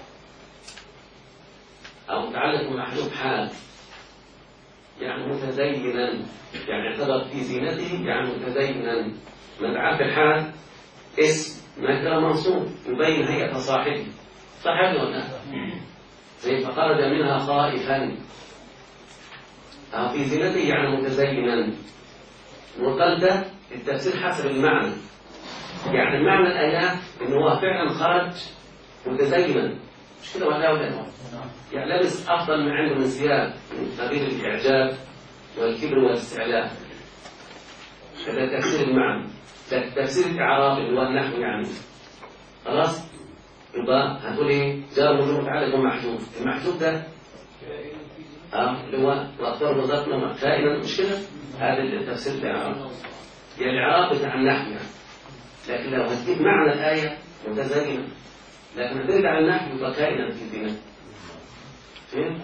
او متعلق بمحذوف حال يعني متزينا، يعني اعتبر في زينته يعني متزينا. متعلق الحال اسم نكرة منصوب يبين هيئة صاحبه. صاحبه ولا زي فخرج منها خائفا أو في زينته يعني متزينا. وقلت التفسير حسب المعنى، يعني معنى الآيات إنه هو فعلا خرج متزينا، مش كده ولا يعني لابس أفضل من عنده من ثياب من قبيل الإعجاب والكبر والاستعلاء. هذا تفسير المعنى. تفسير الإعراب اللي هو النحو يعني خلاص يبقى هتقول ايه؟ جار مجرور متعلق بمحذوف. المحذوف ده اللي هو واختار مضافنا كائنا، مش كده؟ هذا التفسير الإعراب يعني الإعراب بتاع النحو يعني. لكن لو هتجيب معنى الآية متزينة، لكن هترجع النحو يبقى كائنا في دينه. فين؟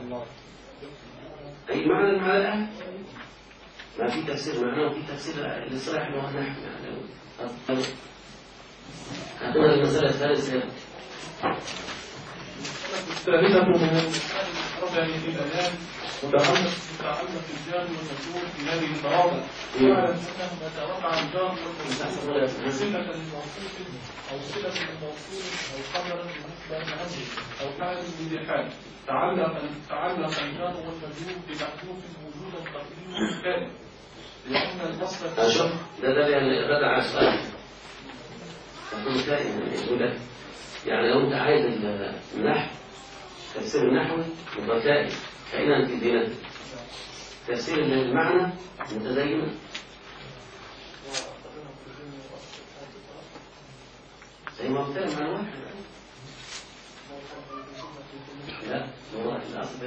أي معنى معنى الآية؟ ما في تفسير معناه وفي تفسير الاصطلاح اللي هو النحو يعني. هاتنا المسألة الثالثة. الثالثة من ربع الآيات متعلق الجار والمجرور في هذه المواضع. واعلم أنه متى وقع الجار والمجرور صلة للموصوف أو صلة للموصول أو خبرا بالنسبة لعنه أو حال بذي حال تعلق الجار والمجرور بمحذوف وجودا تقديره كائن. لأن الأصل ده يعني رد على السؤال. تقول كائن يقول لك يعني لو أنت عايز النحو تفسير النحو يبقى كائنا في دينته. تفسير المعنى متزينا. زي ما قلت لك معنى واحد. لا هو الأصل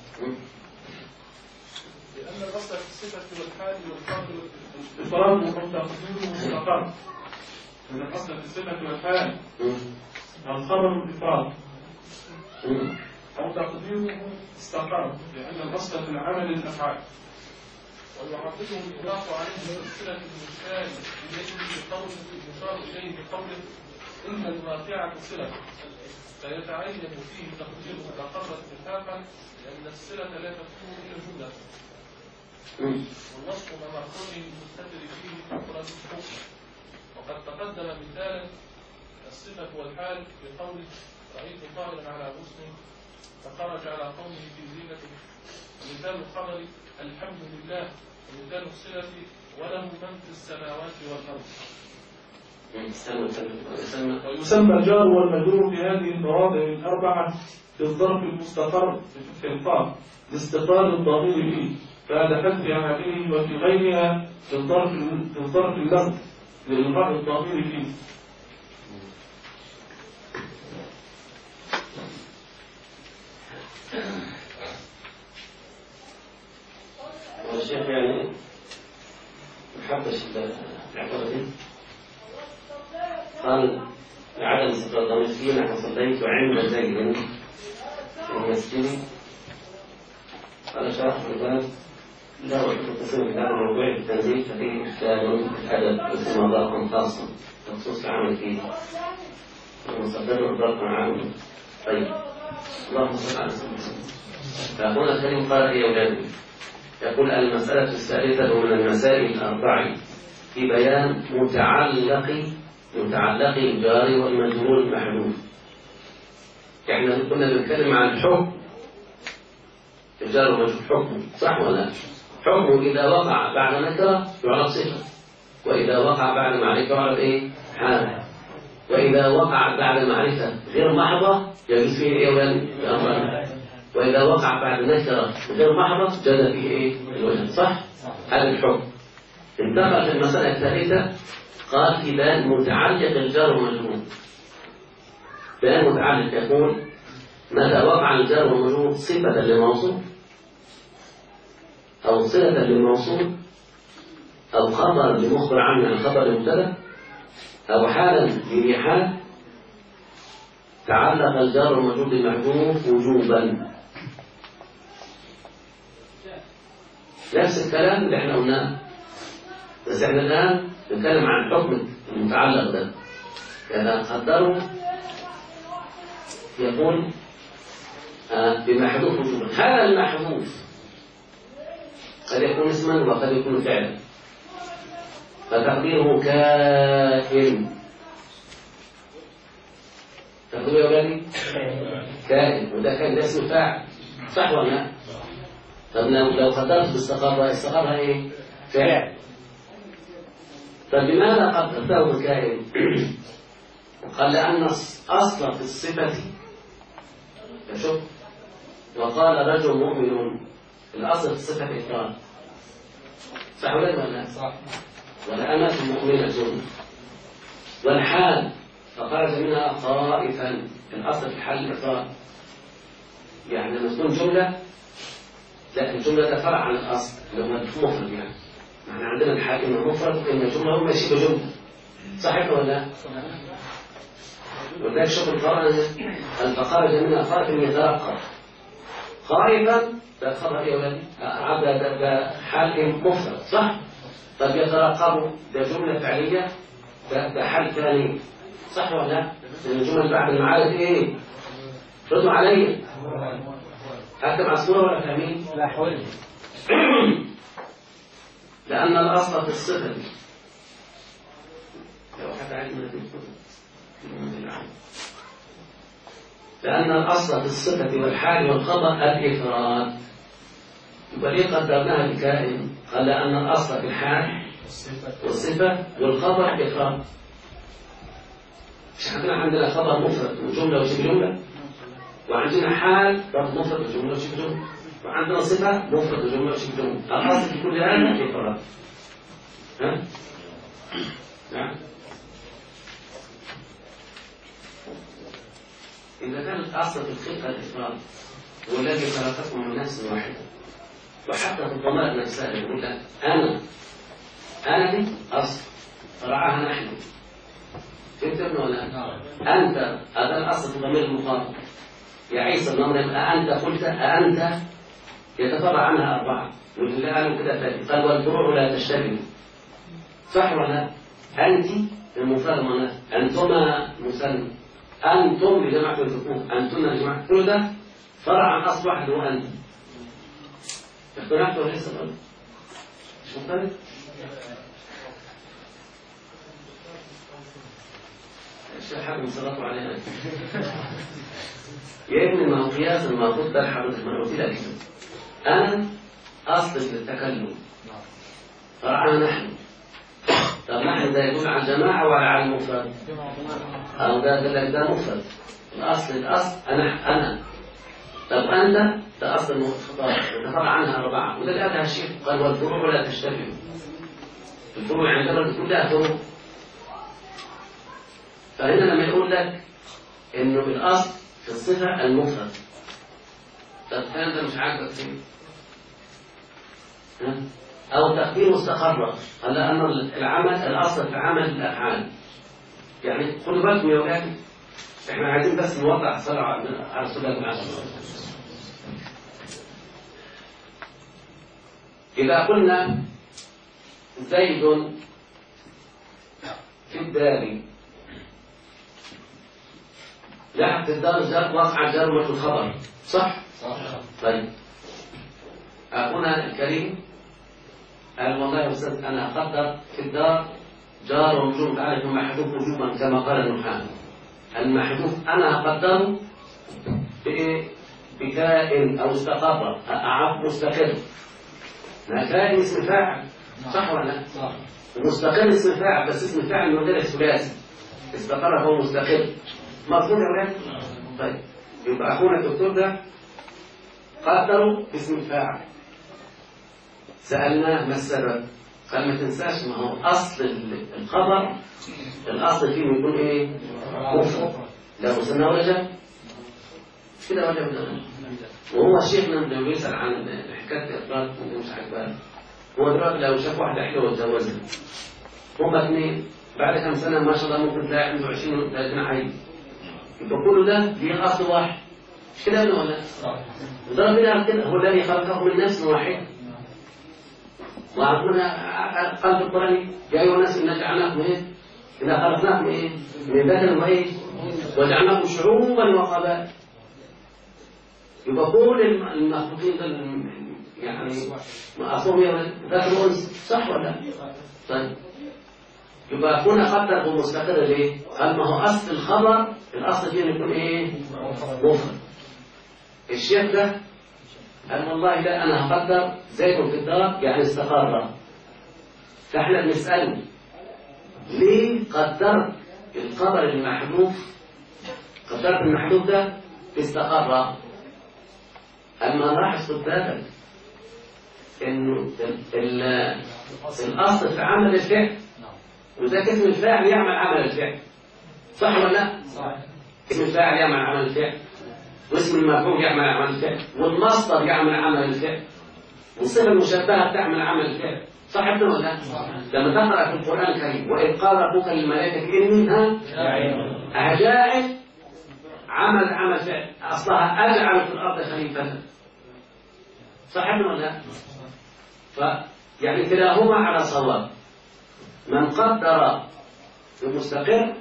لأن الأصل في الصفة والحال والفرد الإفراد وتقديره مستقر. من الأصل في الصفة والحال الخبر والإفراد أو تقديره استقر، لأن الأصل في العمل الأفعال. ويعرفه الإضافة عليه بصلة المشار إليه بقوله إن الواقعة صلة، فيتعين فيه تقدير متقرر اتفاقا لأن الصلة لا تكون إلا جملة، والوصف مماثل المستتر فيه مفرد الحكم. وقد تقدم مثالا الصفة والحال بقول رأيت طائرا على غصن فخرج على قومه في زينته. ومثال الخبر الحمد لله، ومثال الصلة وله من في السماوات والأرض. ويسمى الجار والمجرور في هذه المواضع الأربعة بالظرف المستقر بفتح القاف لاستقرار الضمير فيه، بعد حذف عامله وفي غيرها من طرف اللفظ للإلغاء الضمير فيه. والشيخ يعني محبش العبارة قال عدم استقرار الضمير فيه نحو صليت عند زيد في المسجد. قال شرح الباب لا وجود التصريف في هذا الموضوع بالتنزيل ففيه إشكال في الأدب اسم مضاف خاصا بخصوص العمل فيه ومصدر مضاف عام. طيب اللهم صل على سيدنا محمد. فهنا الكريم قال يا أولادي يقول المسألة الثالثة من المسائل الأربع في بيان متعلق الجار والمجرور المحذوف. احنا كنا بنتكلم عن الحكم الجار والمجرور حكم صح ولا؟ حكم إذا وقع بعد نكرة يعرف صفة، وإذا وقع بعد معرفة يعرف إيه؟ حال، وإذا وقع بعد معرفة غير محضة يجوز فيه إيه ولا؟ وإذا وقع بعد نكرة غير محضة جاز فيه إيه؟ الوجه صح؟ هذا الحكم. انتقل في المسألة الثالثة قال في بيان متعلق الجار والمجرور. بيان متعلق يقول متى وقع الجار والمجرور صفة للموصوف أو صلة للموصول أو خبر لمخبر عنه عن خبر المبتدأ أو حالا في حال تعلق الجار والمجرور بالمحذوف وجوبا. نفس الكلام اللي احنا قلناه، بس احنا الآن نتكلم عن الحكم المتعلق ده. إذا قدروا يقول بمحذوف وجوبا. هذا المحذوف قد يكون اسما وقد يكون فعلا، فتقديره كائن. تقديره يا ولادي كائن، وده كان ده اسم فاعل صح ولا لا؟ طب لو قدرت باستقرها ايه؟ فعل. طب لماذا قدرته بكائن؟ قال لأن أصل في الصفة شوف وقال رجل مؤمن الأصل في الصفة إفراد صح ولا لا؟ صح. والأمة مؤمنة والحال فخرج منها خائفا. الأصل في الحال الإفراد، يعني لما تكون جملة لا الجملة تفرع عن الأصل اللي هو مفرد. يعني احنا عندنا الحال إنه مفرد وإن الجملة هو ماشي بجملة صحيح ولا لا؟ وذلك شوف القرآن فخرج منها خائفا يترقب. خائفا ده خبر ايه يا ولادي؟ ده حال مفرد صح؟ طب يترقبوا ده جملة فعلية، ده حال ثاني صح ولا لا؟ لأن الجمل بعد المعارف ايه؟ ردوا علي حتى مع الصورة ولا فاهمين؟ لا حول. لأن الأصل في الصفة لو حد علم لأن الأصل في الصفة والحال والخبر الإفراد. يبقى ليه قدرناها بكائن؟ قال لأن الأصل في الحال والصفة والخبر الإفراد. مش عندنا خبر مفرد وجملة وشبه جملة، وعندنا حال برضه مفرد وجملة وشبه جملة، وعندنا صفة مفرد وجملة وشبه جملة. الأصل في كل هذا الإفراد. ها؟ نعم. إذا كان الأصل في الخلقة الإفراد هو الذي خلقكم من نفس واحدة، وحتى في الضمائر نفسها يقول لك أنا دي أصل رعاها نحن. فهمت ولا أنت؟ هذا الأصل في ضمير المخاطب. يا عيسى بن مريم أأنت قلت أأنت يتفرع عنها أربعة واللي قالوا كده ثلاثة. قال والفروع لا تشتبه صح ولا؟ أنت المفرد أنتما مثنى، أنتم لجماعة الذكور، أنتم لجماعة كل ده فرع عن أصل واحد هو أنت. اختلفت ولا لسه برضه؟ مش مختلف؟ الشيخ حاكم صلاته علينا يا ابني ما هو قياس المفروض ده حضرتك ما قلت لك أنا أصل التكلم فرعنا نحن. طب نحن ده يدل على الجماعة ولا على المفرد؟ أو ده مفرد. الأصل أنا طب أنت ده أصل الخطاب نتفرع عنها أربعة، وده الآن الشيخ قال والفروع لا تشتبه. الفروع يعني تبقى كلها فروع. فهنا لما يقول لك إنه الأصل في الصفة المفرد، طب الكلام ده مش عاجبك فيه؟ أو تقدير مستقرة، قال لأن العمل الأصل في عمل الأفعال. يعني خدوا بالكم يا أولاد، إحنا عايزين بس نوضح صلاة على رسول الله عليه وسلم. إذا قلنا زيد في الدار، لاحظ الدار وقع جر في الخبر، صح؟ طيب أخونا الكريم قال والله يا أستاذ أنا أقدر في الدار جار ومجرور، تعرف محذوف وجوبا كما قال النحاة. المحذوف أنا أقدره بكائن أو استقر، أعرف مستقر. ما كائن اسم فاعل، صح ولا لا؟ صح. ومستقر اسم فاعل، بس اسم فاعل من غير الثلاثي. استقر هو مستقر. مفهوم يا ولاد؟ طيب يبقى أخونا الدكتور ده قدروا اسم الفاعل. سألناه ما السبب؟ قال ما تنساش ما هو أصل الخبر الأصل فيه يكون إيه؟ مفرد. لا مثنى ولا جمع. مش كده ولا بدنا؟ وهو شيخنا لما بيسأل عن حكاية الإطلاق مش عاجباه. هو دلوقتي لو شاف واحدة حلوة واتجوزها هما اثنين بعد كم سنة ما شاء الله ممكن تلاقي عنده 20 و 30 عيل. يبقى كله ده ليه أصل واحد. مش كده ولا؟ وده كده هو الذي خلقه من نفس واحد. وعرفنا قال في القرآن يا أيها الناس إنا جعلناكم إيه؟ إنا خلقناكم إيه؟ من ذكر وإيه؟ وجعلناكم شعوبا وقبائل. يبقى كل المخلوقين يعني أصلهم ذكر وأنثى، صح ولا؟ طيب يبقى كنا قدر مستقر ليه؟ قال ما هو أصل الخبر الأصل فيه يكون إيه؟ مفرد. الشيخ ده قال والله لا أنا هقدر زيد في الدار يعني استقر. فإحنا بنسأله ليه قدرت الخبر المحذوف، قدرت المحذوف ده استقر؟ أما لاحظ خد بالك إنه الأصل في عمل الفعل، وذاك اسم الفاعل يعمل عمل الفعل، صح ولا لا؟ صح. اسم الفاعل يعمل عمل الفعل، واسم المفعول يعمل عمل الفعل، والمصدر يعمل عمل الفعل، والصفة المشبهة تعمل عمل الفعل، صح ولا لا؟ لما تقرأ في القرآن الكريم وإذ قال ربك للملائكة إني أجاعل عمل فعل، أصلها أجعل في الأرض خليفة، صح ولا لا؟ يعني كلاهما على صواب. من قدر المستقر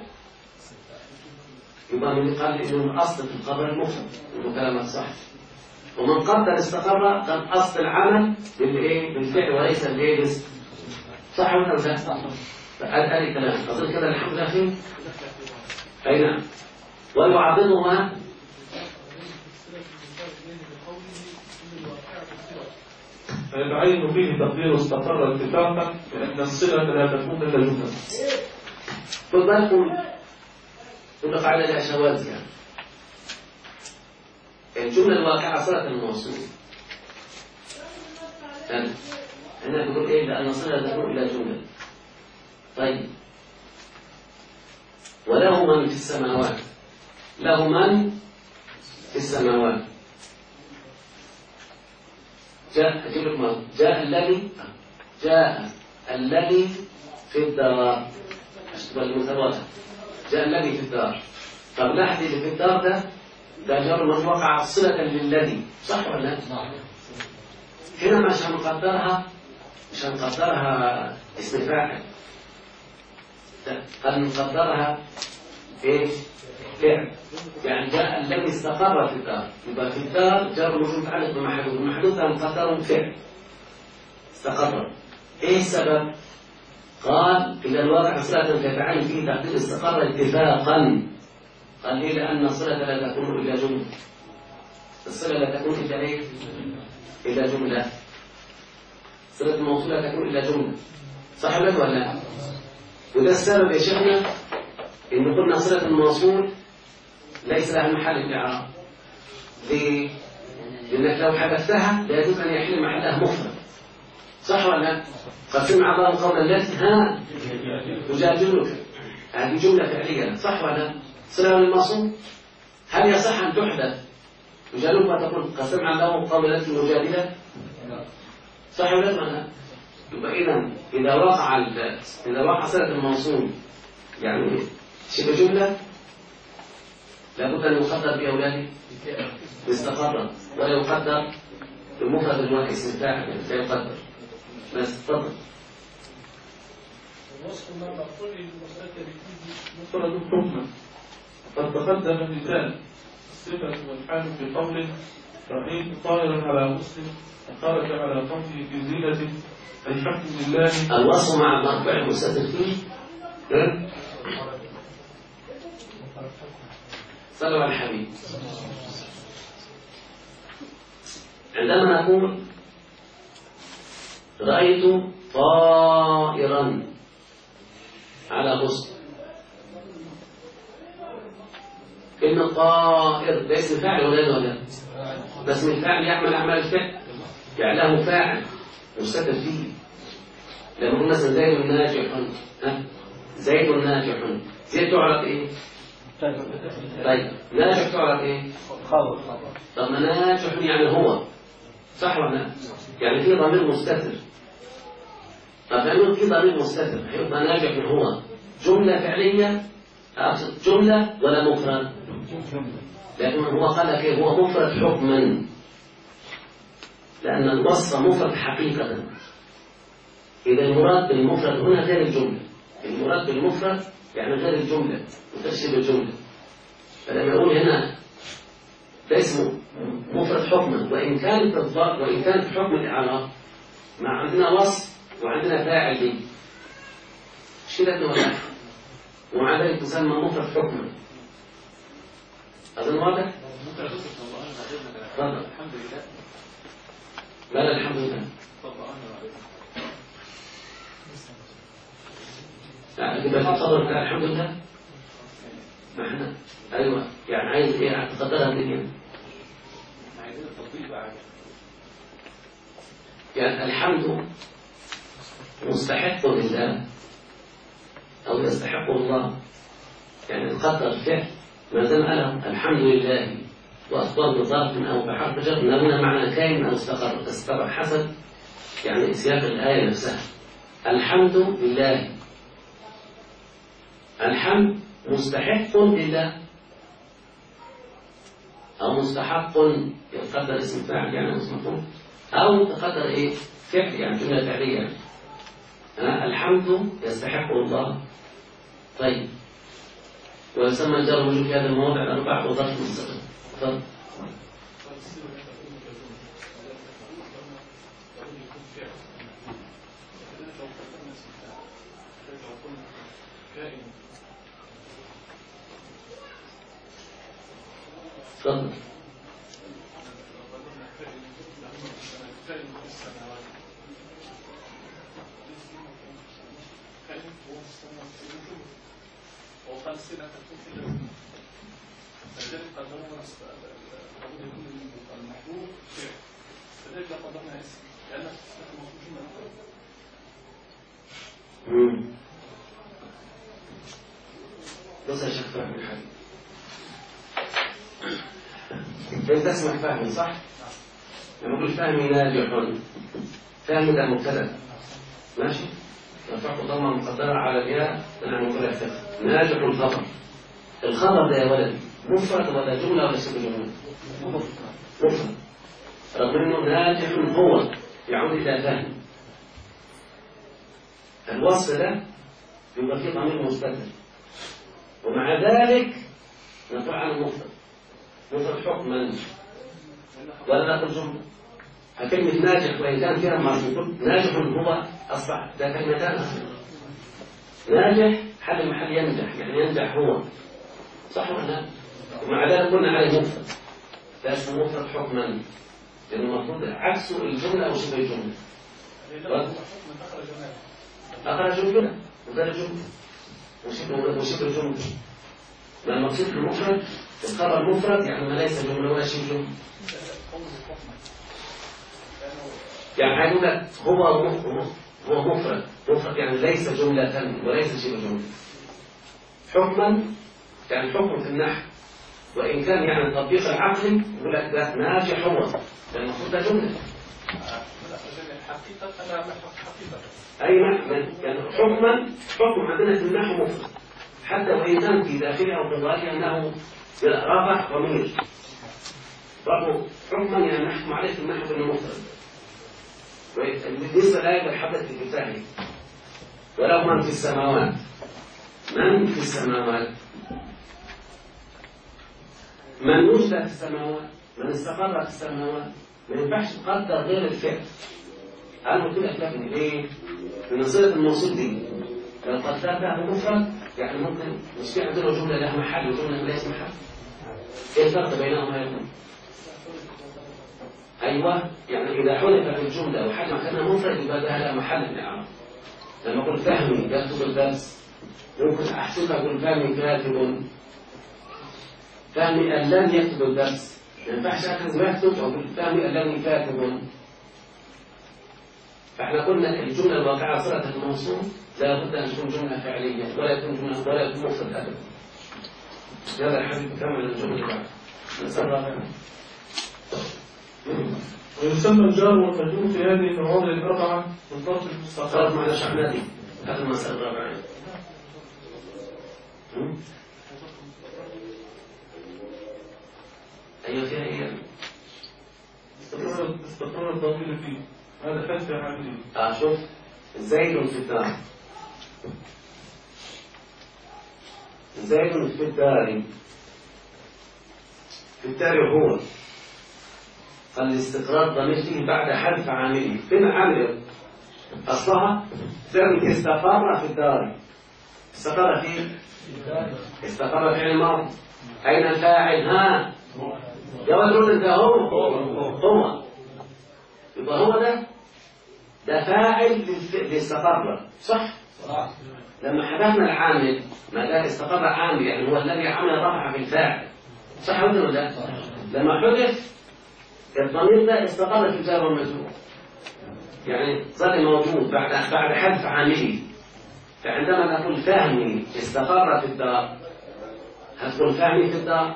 يبقى من قال إنه الأصل في الخبر المفرد، إنه كلامك صح. ومن قدر استقر كان أصل العمل بالفعل وليس بالاسم، صح ولا لا؟ صح. فأدي كلام أظن كده الحمد لله خير. أي نعم. ويعضدها فيتعين فيه تقدير استقر اتفاقا لأن الصلة لا تكون إلا جملة. خد بالكم يطلق على الأشواذ يعني. الجملة الواقعة صلة الموصول. هنا بيقول إيه؟ لأن الصلة لا تكون إلا جملة. طيب وله من في السماوات، له من في السماوات. جاء الذي في الدار، أشتبه المتواضع. جاء الذي في الدار. طب لاحظ اللي في الدار ده جار من وقع صلة للذي، صح ولا لا؟ هنا مش هنقدرها اسم فاعل، قد نقدرها ايه؟ فعل. يعني جاء الذي استقر في الدار، يبقى في الدار جار موجود متعلق بمحذوف، المحذوف هنقدره فعل استقر. ايه السبب؟ قال إذا الواقع صلة تتعين فيه تقدير استقر اتفاقا. قال ليه؟ لأن الصلة لا تكون إلا جملة. الصلة لا تكون إلا إيه؟ إلا جملة. صلة الموصول لا تكون إلا جملة، صح ولا لا؟ وده السبب يا شيخنا إن قلنا صلة الموصول ليس لها محل في الإعراب. ليه؟ لأنك لو حذفتها لا يجوز أن يحل محلها مفرد. صح ولا لا؟ قد سمع الله قولا التي تجادلك، هذه جملة فعلية. صح ولا لا؟ صلة للموصول. هل يصح أن تحدث تجادلك وتقول قد سمع الله قولا التي مجادلة؟ صح ولا لا؟ يبقى إذا وقع صلة الموصول يعني شبه جملة لابد أن يقدر بأولاده استقرت، ولا يقدر المفرد الواحد اسم فاعل لا يقدر. بس تفضل. الوصف ما مقصود المستتر فيه مفرد حكما. قد تقدم المثال الصفة والحال في قول رأيت طائرا على مسلم وخرج على قوله في زينة الحمد لله. الوصف مع المرفوع المستتر فيه صلوا على الحبيب. عندما نقول رأيت طائرا على مسلم، كلمة طائر ده اسم فاعل ولا لا؟ ده اسم الفاعل يعمل أعمال الفعل، يعني له فاعل مستتر فيه. لما قلنا مثلا زيد ناجح، زيد ناجح، زيد تعرف ايه؟ طيب ناجح تعرف ايه؟ خبر. طب ما ناجح يعني هو، صح ولا لا؟ يعني في ضمير مستتر. طب لأنه في ضمير مستتر هيبقى ناجح هو جملة فعلية، أقصد جملة ولا مفرد؟ لكن هو قال لك إيه؟ هو مفرد حكما، لأن الوصف مفرد حقيقة. إذا المراد بالمفرد هنا غير الجملة. المراد بالمفرد يعني غير الجملة وتشبه الجملة. فلما يقول هنا ده اسمه مفرد حكما، وإن كان في حكم الإعراب ما عندنا وصف وعندنا فاعل به، مش كده ولا؟ ومع ذلك تسمى مفرد حكما. أظن واضح؟ تفضل. الحمد لله. لا الحمد لله. يبقى تفضل بتاع الحمد لله. ما احنا ايوه يعني عايز ايه تقدرها الدنيا؟ عايزين التطبيق بقى. يعني الحمد مستحق لله او يستحق الله، يعني تقدر الفعل ما دام قال الحمد لله واخبر بظرف او بحرف جر هنا معنى كائن او استقر حسب يعني سياق الايه نفسها. الحمد لله، الحمد مستحق لله أو مستحق يقدر اسم فاعل يعني اسم مفعول، أو تقدر إيه فعل يعني جملة فعلية. الحمد يستحق الله. طيب ويسمى الجار والمجرور في هذا الموضع الأربع وظرف مستقل. تفضل. تفضل. بص يا شيخ فهمي الحبيب، انت اسمك فهمي صح؟ لما اقول فهمي ناجح، فهمي ده مبتدا ماشي؟ رفعت ضمه مقدره على الياء تنعم بلا ثقه. ناجح الخبر، الخبر ده يا ولدي مفرد ولا جمله ولا شبه جمله؟ مفرد. رغم انه ناجح هو يعود الى فهم. الوصف ده يبقى فيه ضمير مستتر، ومع ذلك نقول عنه مفرد، مفرد حكما ولا نقول جمله. كلمة ناجح وإن كان فيها مرفوع، ناجح هو أصبح ده كلمتان أصلا. ناجح حل محل ينجح، يعني ينجح هو، صح ولا لا؟ ومع ذلك قلنا عليه مفرد، ده اسمه مفرد حكما، لأنه المفروض عكسه الجملة أو شبه الجملة. أخرج جملة وغير جملة وشبه الجملة. ما المقصود في المفرد الخبر مفرد يعني ما ليس جملة ولا شيء جملة. يعني هيقول لك هو مفرد يعني ليس جملة وليس شبه جملة. حكما يعني حكم في النحو، وإن كان يعني التطبيق العقلي يقول لك ده ناجح هو، لأن المفروض ده جملة. أي نحو يعني حكم عندنا في النحو مفرد، حتى وإن كان في داخله أو في ظاهره أنه رافع ضمير، برضه حكما يعني نحكم عليه في النحو أنه مفرد. بالنسبة لآية الحبة الكفاية ولو من في السماوات، من في السماوات، من وجد في السماوات، من استقر في السماوات، ما ينفعش تقدر غير الفعل. أنا قلت لك لكن ليه؟ من صيغة الموصول دي لو قدرتها بمفرد يعني ممكن مش في عندنا جملة لها محل وجملة ليس محل. إيه الفرق بينهما يا ابني؟ أيوه، يعني إذا حذفت الجملة وحل مكانها مفرد يبقى ده لها محل من الإعراب. لما أقول فهمي يكتب الدرس ممكن أحسبها أقول فهمي كاتب، فهمي أن لم يكتب الدرس ما ينفعش أخذ مكتوب وأقول فهمي أن لم كاتب. فإحنا قلنا الجملة الواقعة صلة الموصول لا بد أن تكون جملة فعلية ولا تكون جملة ولا يكون مفرد أبدا. هذا الحديث كمل الجملة بعد نسأل الله. ويسمى الجار والمجرور في هذه المواضع الأربعة من طرف المستقر. معنا شعبنا دي هذا المسألة الرابعة. أيوة فيها إيه؟ استقرار الضمير فيه هذا حذف عاملين. شوف زيد في الدار، زيد في الدار، في الدار هو قال الاستقرار ضمير فيه بعد حذف عامله. فين عامله؟ أصلها فعل استقر في الدار. استقر فيه استقر فعل الماضي. أين الفاعل؟ ها يا ولد ده هو يبقى هو ده فاعل لاستقر، صح؟ لما حذفنا العامل ما ده استقر عامل يعني هو الذي عمل رفع بالفاعل، صح ولا لا؟ لما حذف الضمير ده استقر في الجار والمجرور يعني ظل موجود بعد حذف عامله. فعندما نقول فهمي استقر في الدار هتقول فهمي في الدار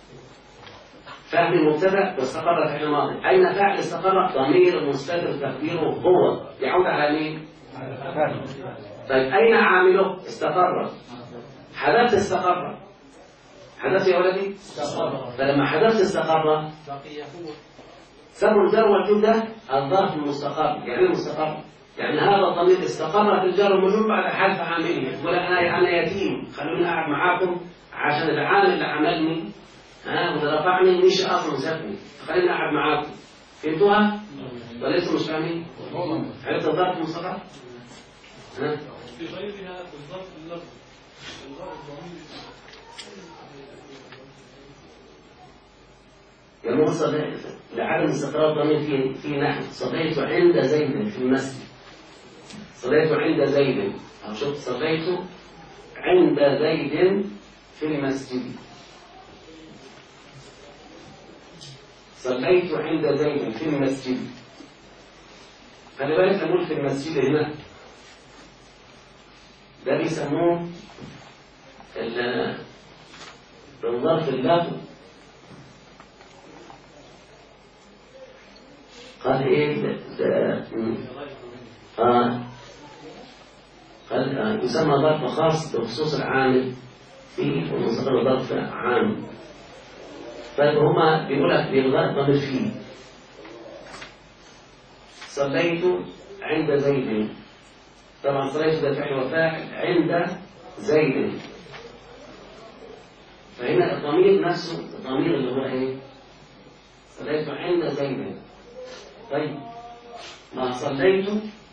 فهمي مبتدأ واستقر في الماضي. أين فاعل استقر؟ ضمير مستتر تقديره هو يعود على مين؟ طيب أين عامله؟ استقر. حذفت استقر، حذفت يا ولدي؟ فلما حذفت استقر سبب الجار والمجرور ده الظرف المستقر. يعني المستقر يعني هذا الضمير استقر في الجار والمجرور بعد حذف عامله. يقول أنا يتيم خلوني أقعد معاكم عشان العامل اللي عملني واللي رفعني مش أصلا سابني فخليني أقعد معاكم. فهمتوها؟ وليس مش فاهمين؟ عرفت الظرف المستقر؟ في غيرها بالظرف اللفظ يعني هو لعدم استقرار الضمير في نحو صليت عند زيد في المسجد. صليت عند زيد أو شوف صليت عند زيد في المسجد. صليت عند زيد في المسجد. خلي بالك نقول في المسجد هنا ده بيسموه الظرف اللفظ. قال ايه قال يسمى ظرف خاص بخصوص العامل فيه ومستقر ظرف عام. فهما بيقول لك بالغاء ضمير فيه. صليت عند زيد، طبعا صليت ده فعل وفاعل عند زيد. فهنا الضمير نفسه الضمير اللي هو ايه؟ صليت عند زيد. طيب ما صليت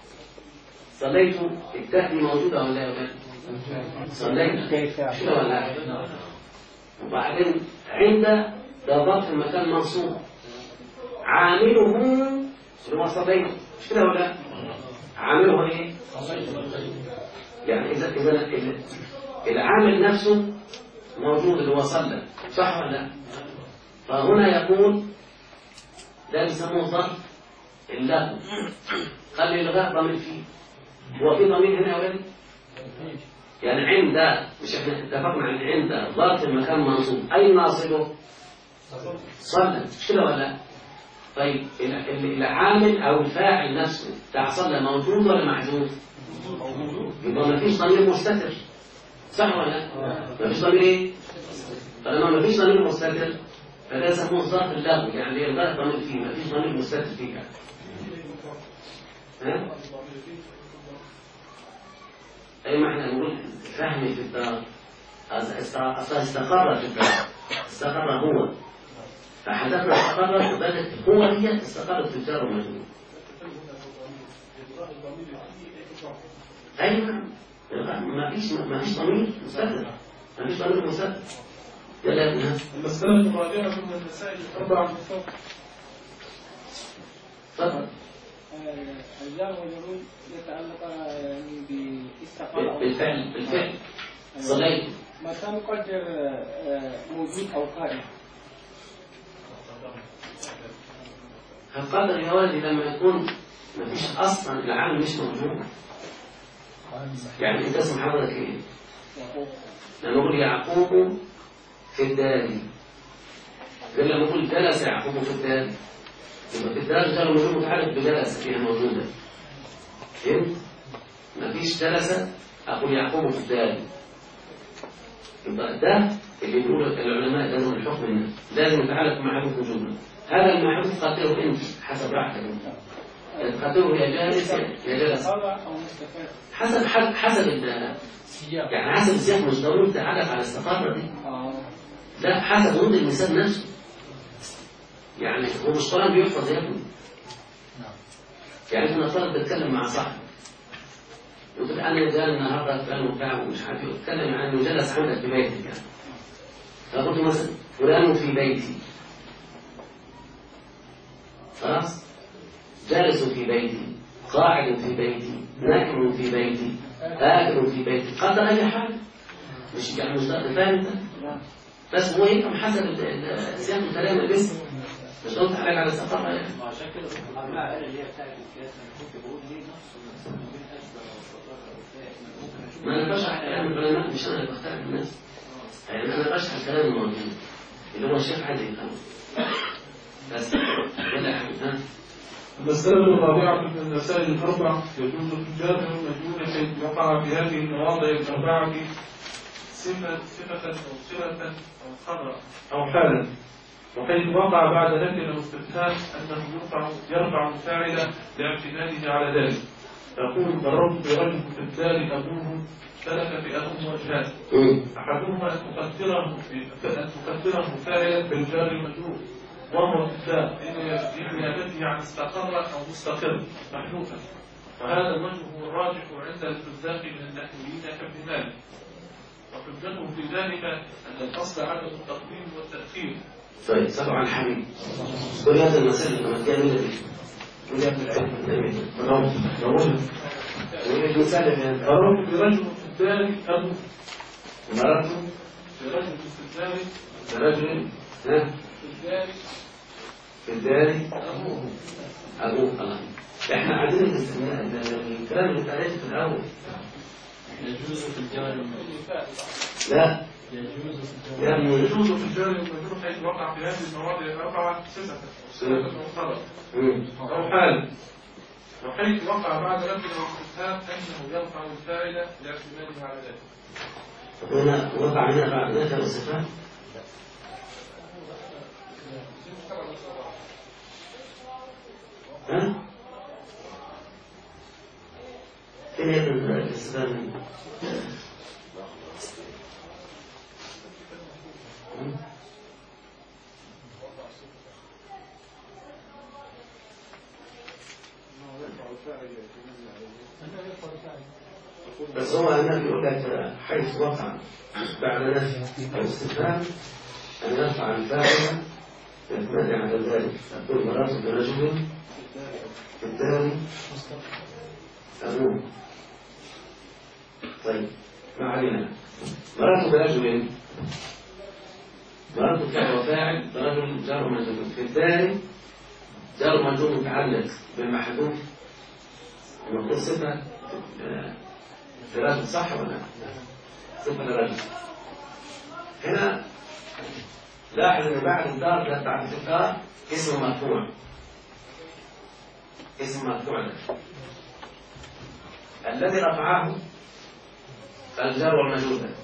التاء دي موجوده ولا لا؟ صليت كيف ولا لا؟ وبعدين عند ده ظرف المكان منصوب عامله اللي هو صليت مش كده ولا؟ عامله ايه؟ يعني اذا العامل نفسه موجود اللي هو صلى، صح ولا لا؟ فهنا يقول ده بيسموه ظرف اللغو. خلي الغاء ضمير فيه. هو في ضمير هنا يا ولد؟ يعني عند، مش احنا اتفقنا عن عند ظرف المكان منصوب، أي ناصبه؟ صلى، مش كده ولا لا؟ طيب العامل أو الفاعل نفسه بتاع صلى موجود ولا محذوف؟ يبقى ما فيش ضمير مستتر، صح ولا لا؟ ما فيش ضمير ايه؟ طالما ما فيش ضمير مستتر فده يسموه ظرف اللغو، يعني الغاء ضمير فيه، ما فيش ضمير مستتر فيه يعني. ها؟ أي ما احنا نقول فهمي في الدار استقر في الدار، استقر هو، فحدثنا استقر وبدت هو هي استقرت في الجار والمجرور. أيوة ما فيش ضمير مستتر، ما فيش ضمير مستتر. يلا يا ابنها. المسألة الرابعة من المسائل الأربعة من فوق. تفضل. الجار والمجرور يتعلق يعني باستقرار بالفعل صليت. متى نقدر موجود أو قائم؟ القدر يا ولدي لما يكون ما فيش أصلا العامل مش موجود. يعني أنت اسم حضرتك إيه؟ لما نقول يعقوب في الدار، غير لما نقول جلس يعقوب في الدار، يبقى في الدار جار ومجرور متعلق بجلس فيها موجودة. فهمت؟ ما فيش جلس أقول يعقوب في الدار، يبقى ده اللي بيقول العلماء لازم الحكم منه لازم يتعلق مع حكم وجوده. هذا المحذوف قدره أنت حسب راحتك أنت، قدره يا جالس يا جلس حسب يعني حسب السياق، مش ضروري تتعلق على الاستقامة دي، لا حسب ورود المثال نفسه. يعني هو مش قرآن بيحفظ يا ابني. يعني انت نفترض بتتكلم مع صاحبك وتقول انا جاي النهارده فلان وبتاع ومش عارف ايه، اتكلم عن انه جلس عندك في بيتك يعني. فقلت مثلا فلان في بيتي، خلاص؟ جالس في بيتي، قاعد في بيتي، نائم في بيتي، آكل في بيتي، قدر أي حاجة. مش يعني مش فاهم انت؟ بس هو يفهم حسب سياق الكلام الاسم، مش قلت عليك على الثقافة يعني. عشان كده الأربعة قال اللي هي بتاعت القياس، أنا كنت بقول ليه نص بين أشبه وصداقة وفاء. ما أنا بشرح كلام العلماء، مش أنا اللي بختار الناس. يعني أنا بشرح كلام الموجود اللي هو الشيخ عادي يفهمه. بس يلا يا حبيبي ها. المسألة الرابعة من المسائل الأربع يجوز في الجار والمجرور حيث وقع في هذه المواضع الأربعة صفة أو صلة أو خبر أو حالا، وحيث وقع بعد نفي أو استفهام أنه يرفع فاعلا لاعتماده على ذلك. يقول ضربت برجل في الدار أبوه سلك في أبوه وجهان، أحدهما أن تقدره فاعلا بالجار المجرور وهو الكتاب لنيابته عن استقر أو مستقر محذوفا، وهذا الوجه هو الراجح عند الفزاق من النحويين كابن مالك، وحجتهم في ذلك أن الأصل عدم التقديم والتأخير. طيب صلوا على الحبيب. كل هذا المسائل لما كان من العلم ضربت برجل في الدار أبوه، ضربت برجل في الدار برجل في الدار أبوه. الله، إحنا عايزين الكلام اللي اتعرفت في الأول. يجوز في الجار لا يجوز في الجار والمجرور حيث وقع في هذه المواضع الأربعة صفة وخبر أو حال، وحيث وقع بعد نفي واستفهام أنه يرفع الفاعل لاعتماده على ذلك. هنا وقع هنا بعد نفي واستفهام. ها؟ فين هذا الاستفهام؟ بس هو هنا بيقول لك حيث وقع بعد نفي أو استفهام أن يرفع الفاعل يتمنع على ذلك. تقول مرات برجل في الدار أبوه. طيب ما علينا. مرات برجل مررت فعل وفاعل برجل جار ومجرور. في الدار جار ومجرور متعلق بالمحذوف المفروض صفة لرجل، صح ولا لا؟ صفة لرجل. هنا لاحظ ان بعد الدار ده بعد الدار اسم مرفوع. اسم مرفوع ده الذي رفعه الجار والمجرور ده،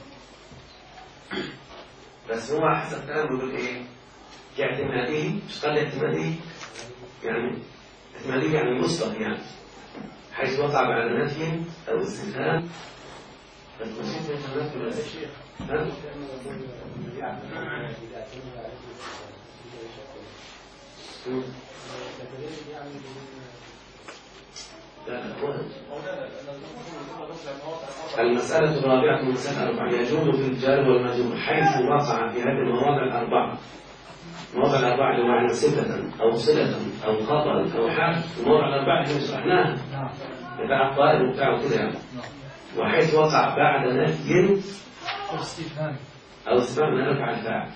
بس هو حسب كلامه يقول ايه؟ كاعتماده. مش قال اعتماده يعني اعتماده يعني مصدر، يعني حيث وقع بعد نفي او استفهام. المسألة الرابعة من المسألة الأربعة يجوز في الجار والمجرور حيث وقع في هذه المواضع الأربعة. المواضع الأربعة اللي معنى صفة أو صلة أو خطأ أو حال. المواضع الأربعة اللي شرحناها بتاع الطائر وبتاع وكده يعني. وحيث وقع بعد نفي أو استفهام من رفع الفاعل.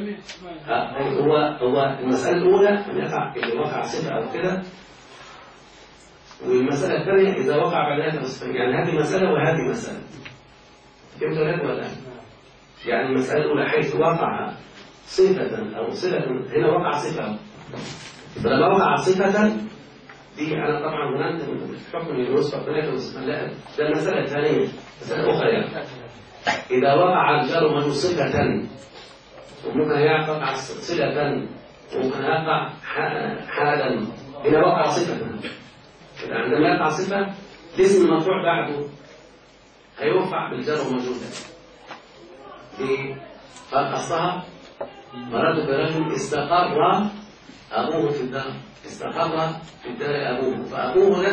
هو المسألة الأولى أن يقع اللي وقع صفة أو كده، والمسألة الثانية إذا وقع بعد ذلك يعني هذه مسألة وهذه مسألة. فهمت ولا لا؟ يعني المسألة الأولى حيث وقع صفة أو صلة، هنا وقع صفة. فلما وقع صفة دي أنا طبعا ظننت الحكم يوصف ثلاثة وصفة، لا ده المسألة الثانية، مسألة أخرى يعني. إذا وقع الجار ومجرور صفة وممكن يقع صلة وممكن يقع حالا. هنا وقع صفة. عندما يقع صفة الاسم المرفوع بعده هيرفع بالجار والمجرور. ليه؟ قال أصلها مررت برجل استقر أبوه في الدار. استقر في الدار أبوه، فأبوه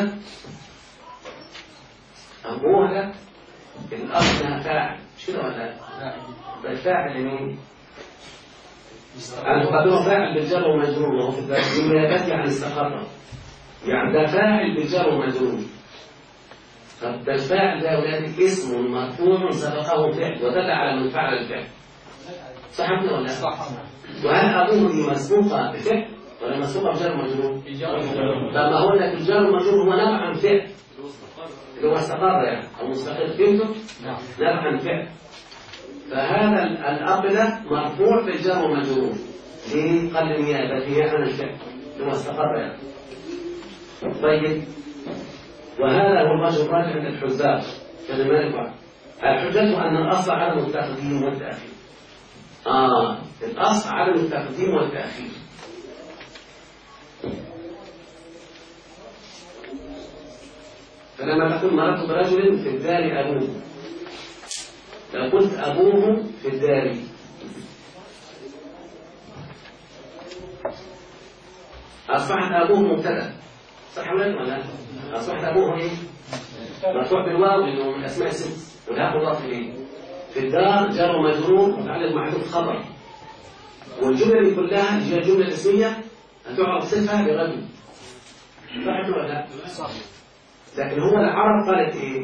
ده الأصل إنها فاعل، مش كده ولا لا؟ فالفاعل لمين؟ المقدمة فاعل بالجار والمجرور وهو في الدار بنيابته عن استقر. يعني ده فاعل بالجار والمجرور. طب ده الفاعل ده يا ولادي اسم مرفوع سبقه فعل ودل على من فعل الفعل. صح ولا لا؟ صح. وهل أبوه دي مسبوقة بفعل ولا مسبوقة بجار ومجرور؟ لما أقول لك الجار والمجرور هو نبع عن فعل اللي هو استقر يعني أو مستقر. فهمتوا؟ نبع عن فعل. فهذا الأب ده مرفوع بالجار والمجرور. ليه؟ قال نيابته عن الفعل اللي هو استقر يعني. طيب، وهذا هو الوجه الراجح عند الحجاج كلمات الحجاج أن الأصل عدم التقديم والتأخير. الأصل عدم التقديم والتأخير. فلما تقول مررت برجل في الدار أبوه، لو قلت أبوه في الدار أصبحت أبوه مبتدأ، صح ولا لا؟ أصبحت أبوه إيه؟ مرفوع بالواو لأنه من أسماء الست ولا مضاف إليه. في الدار جار ومجرور متعلق محذوف خبر. والجملة دي كلها هي جملة اسمية هتعرف صفة لرجل، صح ولا لا؟ صح. لكن هو العرب قالت إيه؟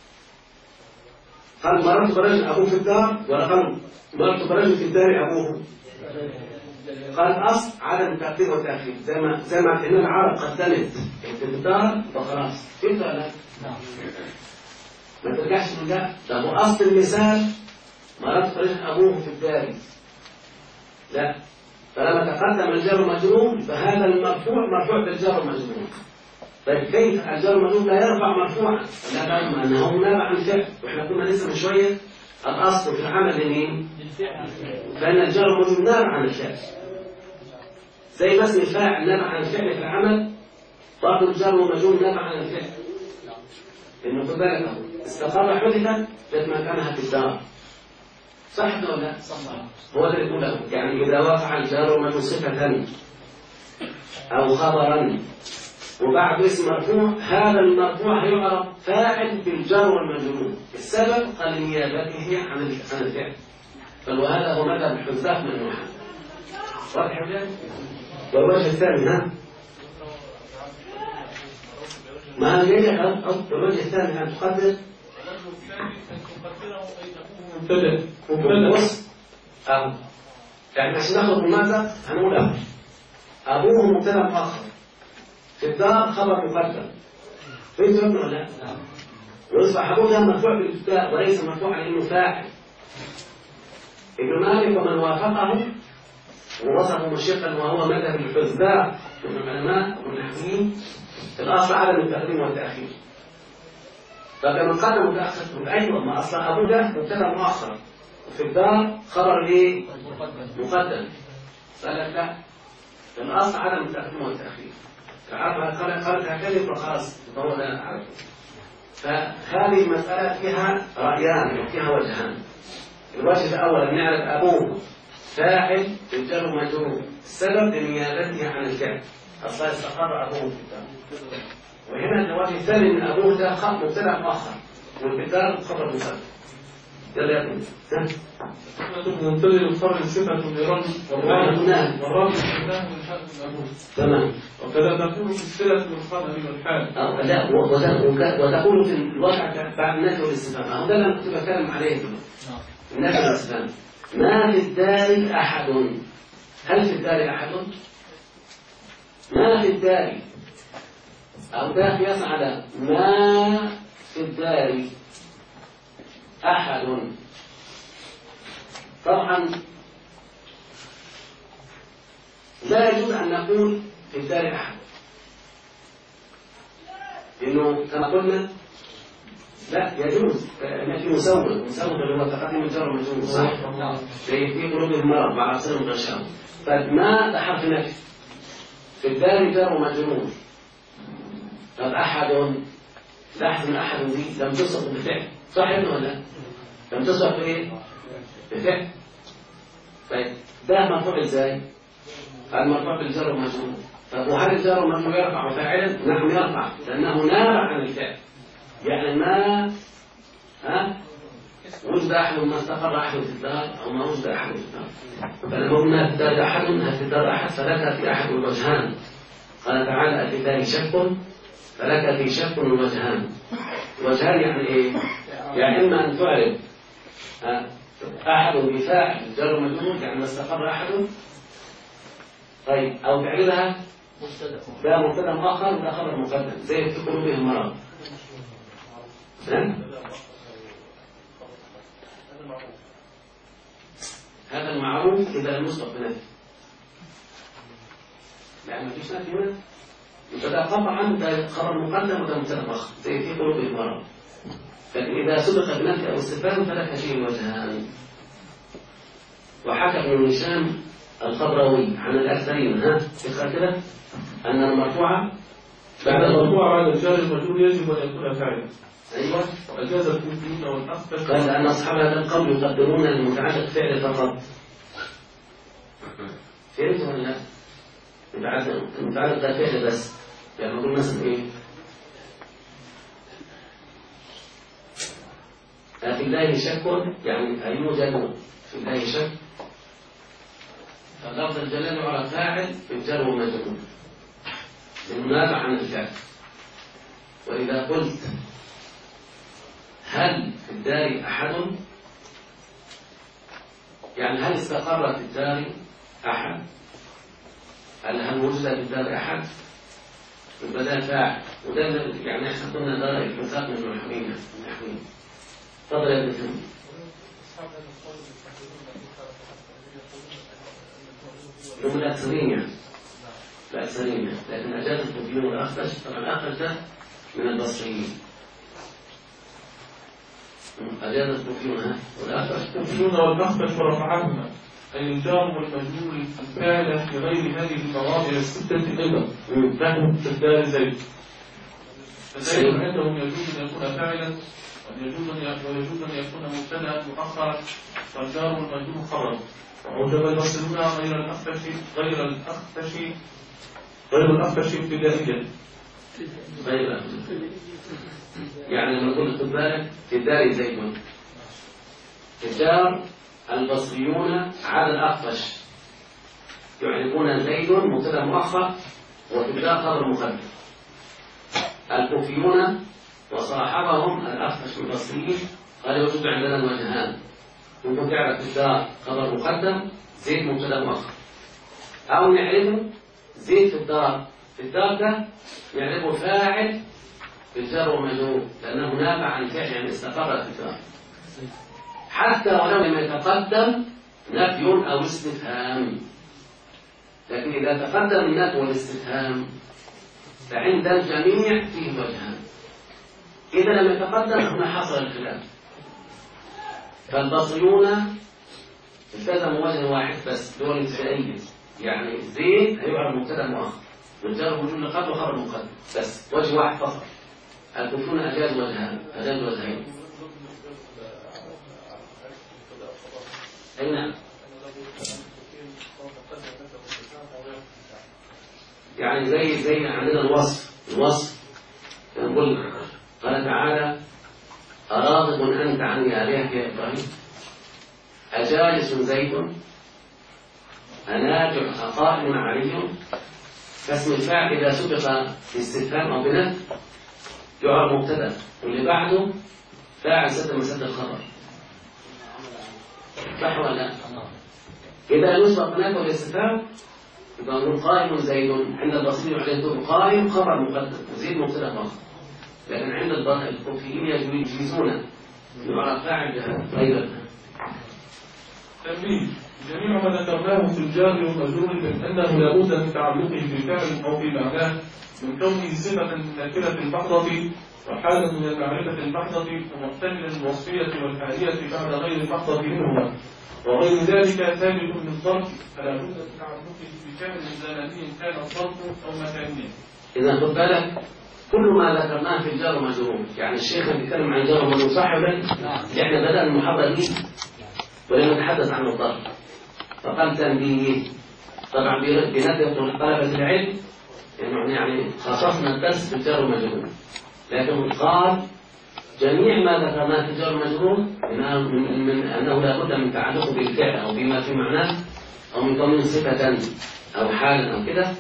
قال مررت برجل أبوه في الدار، ولا قال مررت برجل في الدار أبوه؟ قال أصل عدم التقديم والتأخير. زي ما إن العرب قدمت في الدار فخلاص. فهمت ولا لا؟ ما ترجعش من ده. طب وأصل المثال مررت برجل أبوه في الدار، لا. فلما تقدم الجار والمجرور فهذا المرفوع مرفوع بالجار والمجرور. طيب كيف الجار والمجرور لا يرفع مرفوعا؟ لا تعلم أنه نابع عن فعل، وإحنا كنا لسه من شوية الأصل في العمل لمين؟ فإن الجار والمجرور نابع عن الفعل. زي ما اسم الفاعل نابع عن الفعل في العمل، برضه الجار والمجرور نابع عن الفعل. إنه خد بالك أهو استقر حدثت جت مكانها في الدار، صح ولا لا؟ صح. هو ده اللي يقوله، يعني إذا وقع الجار والمجرور صفة أو خبرا وبعد اسم مرفوع، هذا المرفوع هيعرف فاعل بالجار والمجرور. السبب قال نيابته عن الفعل. فهذا هو مذهب الحذاف من النحاة. واضح يا ولاد؟ والوجه الثاني ما يجي الوجه الثاني أن تقدر مبتدأ أبو. يعني عشان ناخد من ماذا؟ هنقول أبو. أبوه مبتدأ مؤخر. في الدار خبر مقدم. فهمت ولا لا؟ ويصبح أبوه ده مرفوع بالابتداء وليس مرفوع على إنه فاعل. ابن مالك ومن وافقه ووصفه مشيقا وهو مذهب الحذاء من العلماء والنحويين الأصل عدم التقديم والتأخير. فكما قدم متأخر أيوة ما أصل أبوه ده مبتدأ مؤخر وفي الدار خبر ليه؟ مقدم. قال لك لا الأصل عدم التقديم والتأخير. العرب قالت هكذا فخلاص فهو لا أعرف. فهذه المسألة فيها رأيان وفيها وجهان. الوجه الأول أن نعرف أبوه فاعل الجر ومجرور السبب لنيابته عن الفعل أصلا استقر أبوه في الدار. وهنا الوجه الثاني من أبوه ده مبتدأ مؤخر والبدار خبر مسبب. يلا يا ابني منتظر الفرع صفة لرجل والراجل إنه من شأن أبوه. تمام. وكذا تكون في الصلة والخبر والحال. لا وتكون في الواقع بعد النفي والاستفهام. أهو ده اللي أنا كنت بتكلم عليه النفي والاستفهام. ما في الدار أحد. هل في الدار أحد؟ ما في الدار أو ده قياس على ما في الدار أحد. طبعا لا يجوز أن نقول في الدار أحد لأنه كما قلنا لا يجوز نأتي مسوّل اللي هو تقدم الجر والمجرور صح؟ زي في قلوبهم مرض مع أبصارهم غشاوة. فما ده حرف نفي في الدار جر ومجرور. طب أحد لاحظ من أحد دي لم تصف بفعل صح ولا لا؟ لم تصف بإيه؟ بفعل. طيب ده مرفوع إزاي؟ المرفوع بالجر والمجرور. طب وهل الجر والمجرور يرفع فاعلا؟ نعم يرفع لأنه نابع عن الفعل. يعني ما وجد أحد ما استقر أحد في الدار أو ما وجد أحد في الدار. فلما قلنا في الدار أحد هل في الدار أحد فلك في أحد الوجهان. قال تعالى أفي الدار شك فلك في شك وجهان. وجهان يعني إيه؟ يعني إما أن تعرف أحد بفاعل جر مجرور يعني ما استقر أحد. طيب أو تعرفها ده مبتدأ مؤخر وده خبر مقدم زي في قلوبهم مرض. هذا المعروف إذا لم يسبق بنفي. يعني ما فيش نفي هنا فده طبعا ده خبر مقدم وده مبتدأ مؤخر زي في قلوبهم مرض. لكن إذا سبق بنفي أو استفهام فلك فيه وجهان. وحكى ابن هشام الخضراوي عن الأكثرين اقرأ كده أن المرفوع بعد المرفوع بعد الجار المجرور يجب أن يكون فاعلا. أيوة. وأجاز الكوفيون والأخفش. قال أن أصحاب هذا القول يقدرون المتعدد فعل فقط. فهمت ولا لا؟ المتعدد ده فعل بس. يعني نقول مثلا إيه؟ في الله شك يعني أيوجد في الله شك. فلفظ الجلال على فاعل بالجر ومجرور للنابع عن الفعل. وإذا قلت هل في الدار أحد يعني هل استقر في الدار أحد؟ هل وجد في الدار أحد؟ يبقى ده فاعل وده يعني احنا قلنا ده الحساب من النحويين. تفضل يا ابن سيدي. هم الأكثرين يعني الأكثرين يعني. لكن أجاز الكوفيون والأخفش. طبعا الأخفش ده من البصريين. أجاز الكوفيون والأخفش. الكوفيون والأخفش ورفعهما أي الجار والمجرور الفاعل في غير هذه المواضع الستة أيضا لهم في الدار زيد. فزيد عندهم يجوز أن يكون فاعلا ويجوز أن يكون مبتدأ مؤخرا فالجار والمجرور خبر. وأوجب البصريون غير الأخفش ابتدائيا. غير يعني لما نقول خد بالك في الدار زيد في الدار البصريون على الأخفش يعرفون زيد مبتدأ مؤخر وفي الدار خبر مقدم. الكوفيون وصاحبهم الأخفش البصريين قال يوجد عندنا الوجهان ممكن تعرف في الدار خبر مقدم زيد مبتدا مؤخر، أو نعرفه زيد في الدار ده نعرفه فاعل في الجر والمجرور لأنه نابع عن فعل يعني استقر في الدار، حتى ولو لم يتقدم نفي أو استفهام. لكن إذا تقدم النفي والاستفهام فعند الجميع فيه وجهان. إذا لم يتقدم هنا حصل الخلاف، فالبصريون التزموا وجه واحد بس دول الابتدائية، يعني زيد هيعرف مبتدا مؤخر والجر والمجرور اللي قبله خبر مقدم بس وجه واحد فقط. الكوفيون أجازوا وجهين. أي نعم، يعني زي عندنا الوصف نقول قال تعالى أراغب أنت عن آلهتك يا إبراهيم أجالس زيد أناجح قائم علي. فاسم الفاعل إذا سبق باستفهام أو بنفي يعرف مبتدا واللي بعده فاعل سد مسد الخبر، صح ولا لا؟ إذا يسبق بنفي والاستفهام يبقى نقول قائم زيد عند البصري وعند قائم خبر مقدم وزيد مبتدا مؤخر. لكن عند الكوفيين يجيزون يعرف فاعل غير. تنبيه: جميع ما ذكرناه في الجار والمجرور من أنه لا بد من تعلقه بفعل أو بمعناه من كونه صفة ناكرة المحضة وحالة من المعرفة المحضة ومحتملا الوصفية والحالية بعد غير المحضة منهما، وغير ذلك ثابت بالظرف فلا بد من تعلقه بفعل زمني كان الظرف أو مكاني. إذا خد بالك كل ما ذكرناه في الجار والمجرور، يعني الشيخ بيتكلم عن الجار والمجرور صح ولا لا؟ احنا بدأنا المحاضرة دي ولم نتحدث عن الظرف، فقال تنبيه طبعا بنفي طلبة العلم يعني خصصنا الدرس في الجار والمجرور، لكن قال جميع ما ذكرناه في الجار والمجرور من أنه لا بد من تعلقه بالفعل أو بما في معناه أو من كون صفة أو حالا أو كده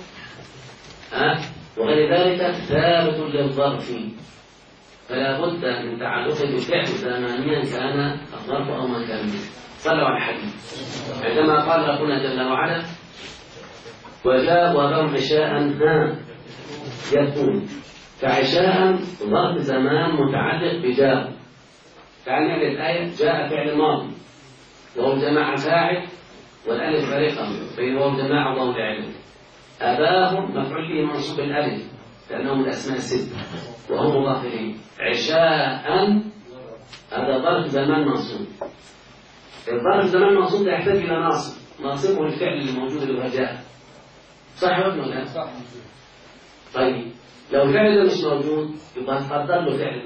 وغير ذلك ثابت للظرف فلا بد من تعلقه بالفعل زمانيا كان الظرف أو مكانه. صلوا على الحديث عندما قال ربنا جل وعلا وجاء وهم عشاء يكون، فعشاء ظرف زمان متعلق بجاء. فعلنا الآية جاء فعل ماضي وهو جماعة فاعل والألف فريقا بينهم جماعة وهو العلم. أباهم مفعول به منصوب بالألف لأنهم الأسماء الستة وهم مضاف إليه. عشاء هذا ظرف زمان منصوب. الظرف زمان منصوب يحتاج إلى ناصبه الفعل الموجود اللي هو جاء، صح ولا لا؟ صح. طيب لو الفعل ده مش موجود يبقى هتقدر له فعل،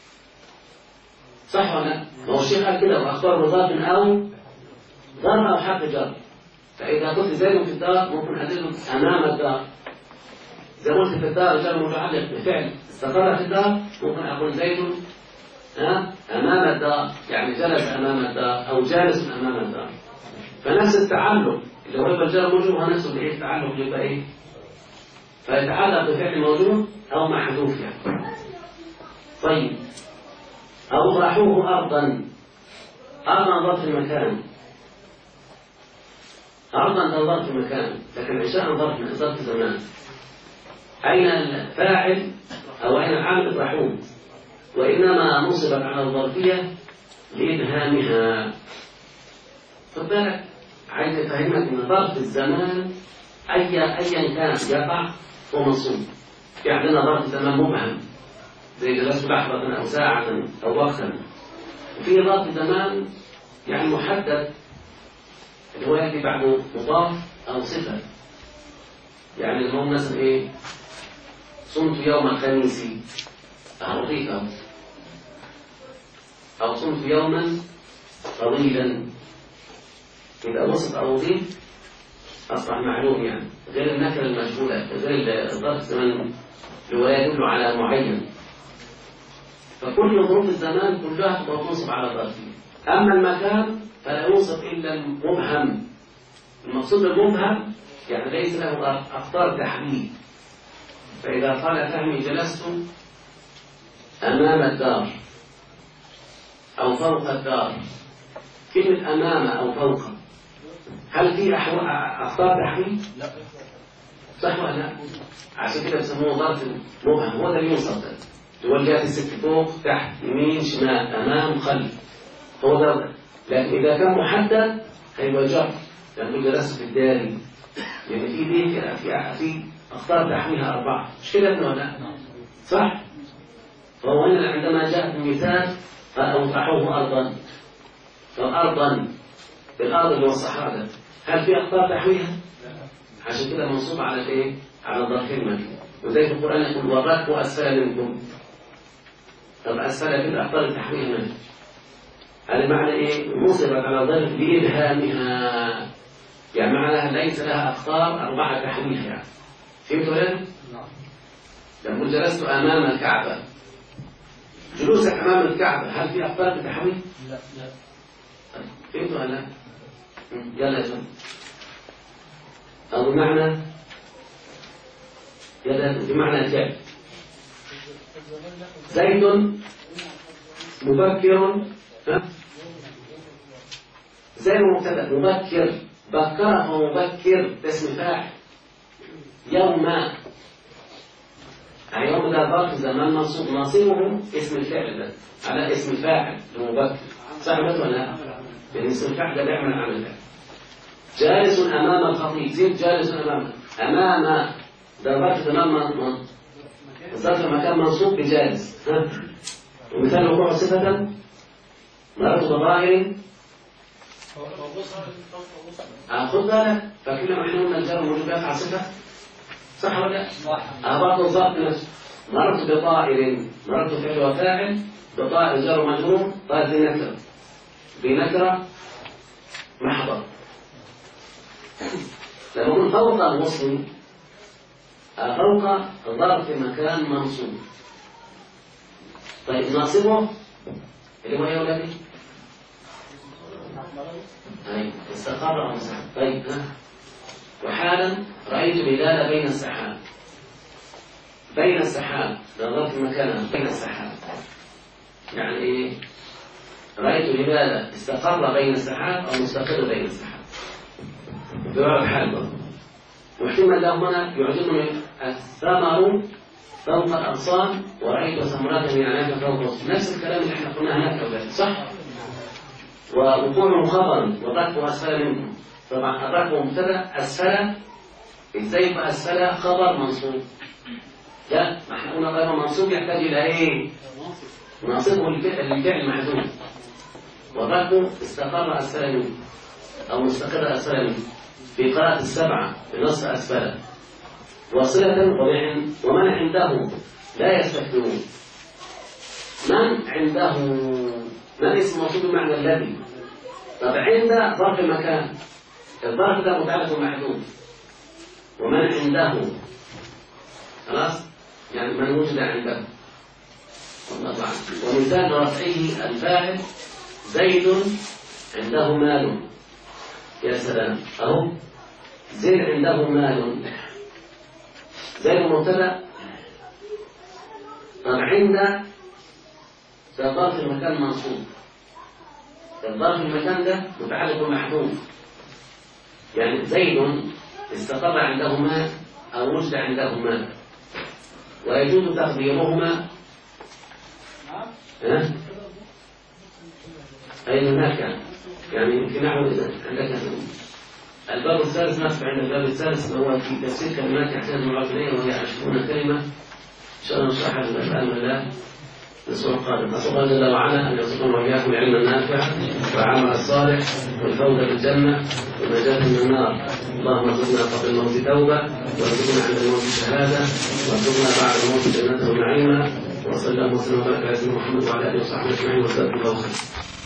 صح ولا لا؟ ما هو الشيخ قال كده واختار مضاف أو ضرب أو حرف جر. فإذا قلت زيد في الدار ممكن أدله أمام الدار، إذا قلت في الدار جر متعلق بفعل استقر في الدار ممكن أقول زيد أمام الدار يعني جلس أمام الدار أو جالس أمام الدار. فنفس التعلق اللي هو الجر موجود هو نفسه اللي التعلق يبقى إيه؟ فيتعلق بفعل موجود أو محذوف يعني. طيب أو راحوه أرضا ظرف المكان، أرضا ظرف مكان، لكن عشاء ظرف زمان. أين الفاعل أو أين العامل راحوه، وإنما نصبت على الظرفية لإبهامها. خد بالك عايز أفهمك أن ظرف الزمان أيا كان يقع هو منصوب. يعني عندنا ظرف زمان مبهم زي جلست لحظة أو ساعة أو وقتا، وفي ظرف زمان يعني محدد اللي هو يأتي بعده مضاف أو صفة. يعني اللي هو مثلا إيه صمت يوم الخميس أعطيك، أو صمت يوما طويلا. إذا وصف أو أضيف أصبح معلوم يعني غير النكرة المجهولة غير الظرف الزمان اللي هو يدل على معين. فكل ظروف الزمان كلها تنصب على ظرفه. أما المكان فلا يوصف إلا المبهم. المقصود بالمبهم يعني ليس له أخطار تحديد. فإذا قال فهمي جلست أمام الدار أو فوق الدار كلمة أمام أو فوق هل في أخطار تحويل؟ لا. صح ولا لا؟ عشان كده بيسموه ظرف مبهم، هو ده اللي يوصف ده. هو الجهات الست فوق تحت يمين شمال أمام خلف، هو ده. لكن إذا كان محدد هيبقى جر، لأنه درسه في الداري، يعني في دي في أخطار تحويلها 4 مش كده ولا لا؟ صح؟ فهو هنا عندما جاء المثال قال أو طرحوه أرضا، فالأرضا الأرض اللي هو الصحراء ده هل في أخطار تحويلها؟ عشان كده منصوب على إيه؟ على ظرف المكان. وزي في القرآن يقول والركب أسفل منكم. طب أسفل كده أخطار التحويل منه. هذا معنى إيه؟ نصبت على ظرف لإبهامها، يعني معناها ليس لها أخطار 4 تحويلها يعني. فهمتوا ليه؟ لما جلست أمام الكعبة، جلوسك أمام الكعبة هل في أخطار التحويل؟ لا لا. فهمتوا ولا لا؟ يلا يا فندم. أو بمعنى يلا بمعنى الفعل. زيد مبكر، زي مبتدأ مبكر، بكره مبكر ده اسم فاعل. يوم يوم ده ظرف زمان منصوب، ناصبه اسم الفعل ده على اسم الفاعل المبكر. صح ولا لا؟ لأن اسم الفاعل ده بيعمل عمل الفعل. جالس أمام الخطيب، زيد جالس أمام ده ظرف زمان ظرف مكان منصوب بجالس. ومثال وقوع صفة مرات ظاهر. خذ بالك، فكل ما احنا قلنا الجر موجود يفعل صفة، صح ولا لا؟ أهبط الظرف نفسه. مررت بطائر، مررت فعل وفاعل، بطائر جر مجرور، طائر بنكرة محضر. لما نقول فوق الوصل، فوق ظرف مكان منصوب. طيب ناصبه اللي هو ايه يا ولادي؟ استقر أو مسح. طيب وحالا رأيت الهلال بين السحاب. بين السحاب ده ظرف مكانها بين السحاب، يعني ايه؟ رأيت الهلال استقر بين السحاب أو مستقر بين السحاب بوعد حال برضه. واحتمال له هنا يعجبني الثمر فوق الأغصان ورأيت ثمرات من عناك فوق الغصن، نفس الكلام اللي احنا قلناه هناك أولاد، صح؟ ووقوع خبر والركب أسفل منكم. طبعا الركب مبتدأ، أسفل ازاي يبقى أسفل خبر منصوب؟ لا، ما احنا قلنا غير منصوب يحتاج إلى إيه؟ ناصبه الفعل محذوف. والركب استقر أسفل منكم أو مستقر أسفل منكم في قراءة السبعة بنص أسفل. وصلة ومن عنده لا يستكبرون. من عنده، من اسم موصول بمعنى الذي. طب عند ظرف المكان، الظرف ده متعلق محذوف. ومن عنده خلاص، يعني من وجد عنده. والله أعلم. ومثال رفعه الفاعل زيد عنده مال. يا سلام، أهو زيد عنده مال، زيد مبتدأ. طب عند ده ظرف المكان منصوب، الظرف المكان ده متعلق محذوف، يعني زيد استقر عنده مال أو وجد عنده مال، ويجوز تقديرهما أي هناك يعني يمكن نحو عندك الباب الثالث نصف عند الباب الثالث هو في تفسير كلمات يحتاج المعرف إليه وهي 20 كلمة. إن شاء الله نشرحها بأسأل الله الأسبوع القادم. أسأل الله جل وعلا أن يرزقنا وإياكم العلم النافع والعمل الصالح والفوز بالجنة والنجاة من النار. اللهم ارزقنا قبل الموت توبة، وارزقنا عند الموت شهادة، وارزقنا بعد الموت جنته ونعيما. وصلى الله وسلم وبارك على سيدنا محمد وعلى آله وصحبه أجمعين، وجزاكم الله خيرا.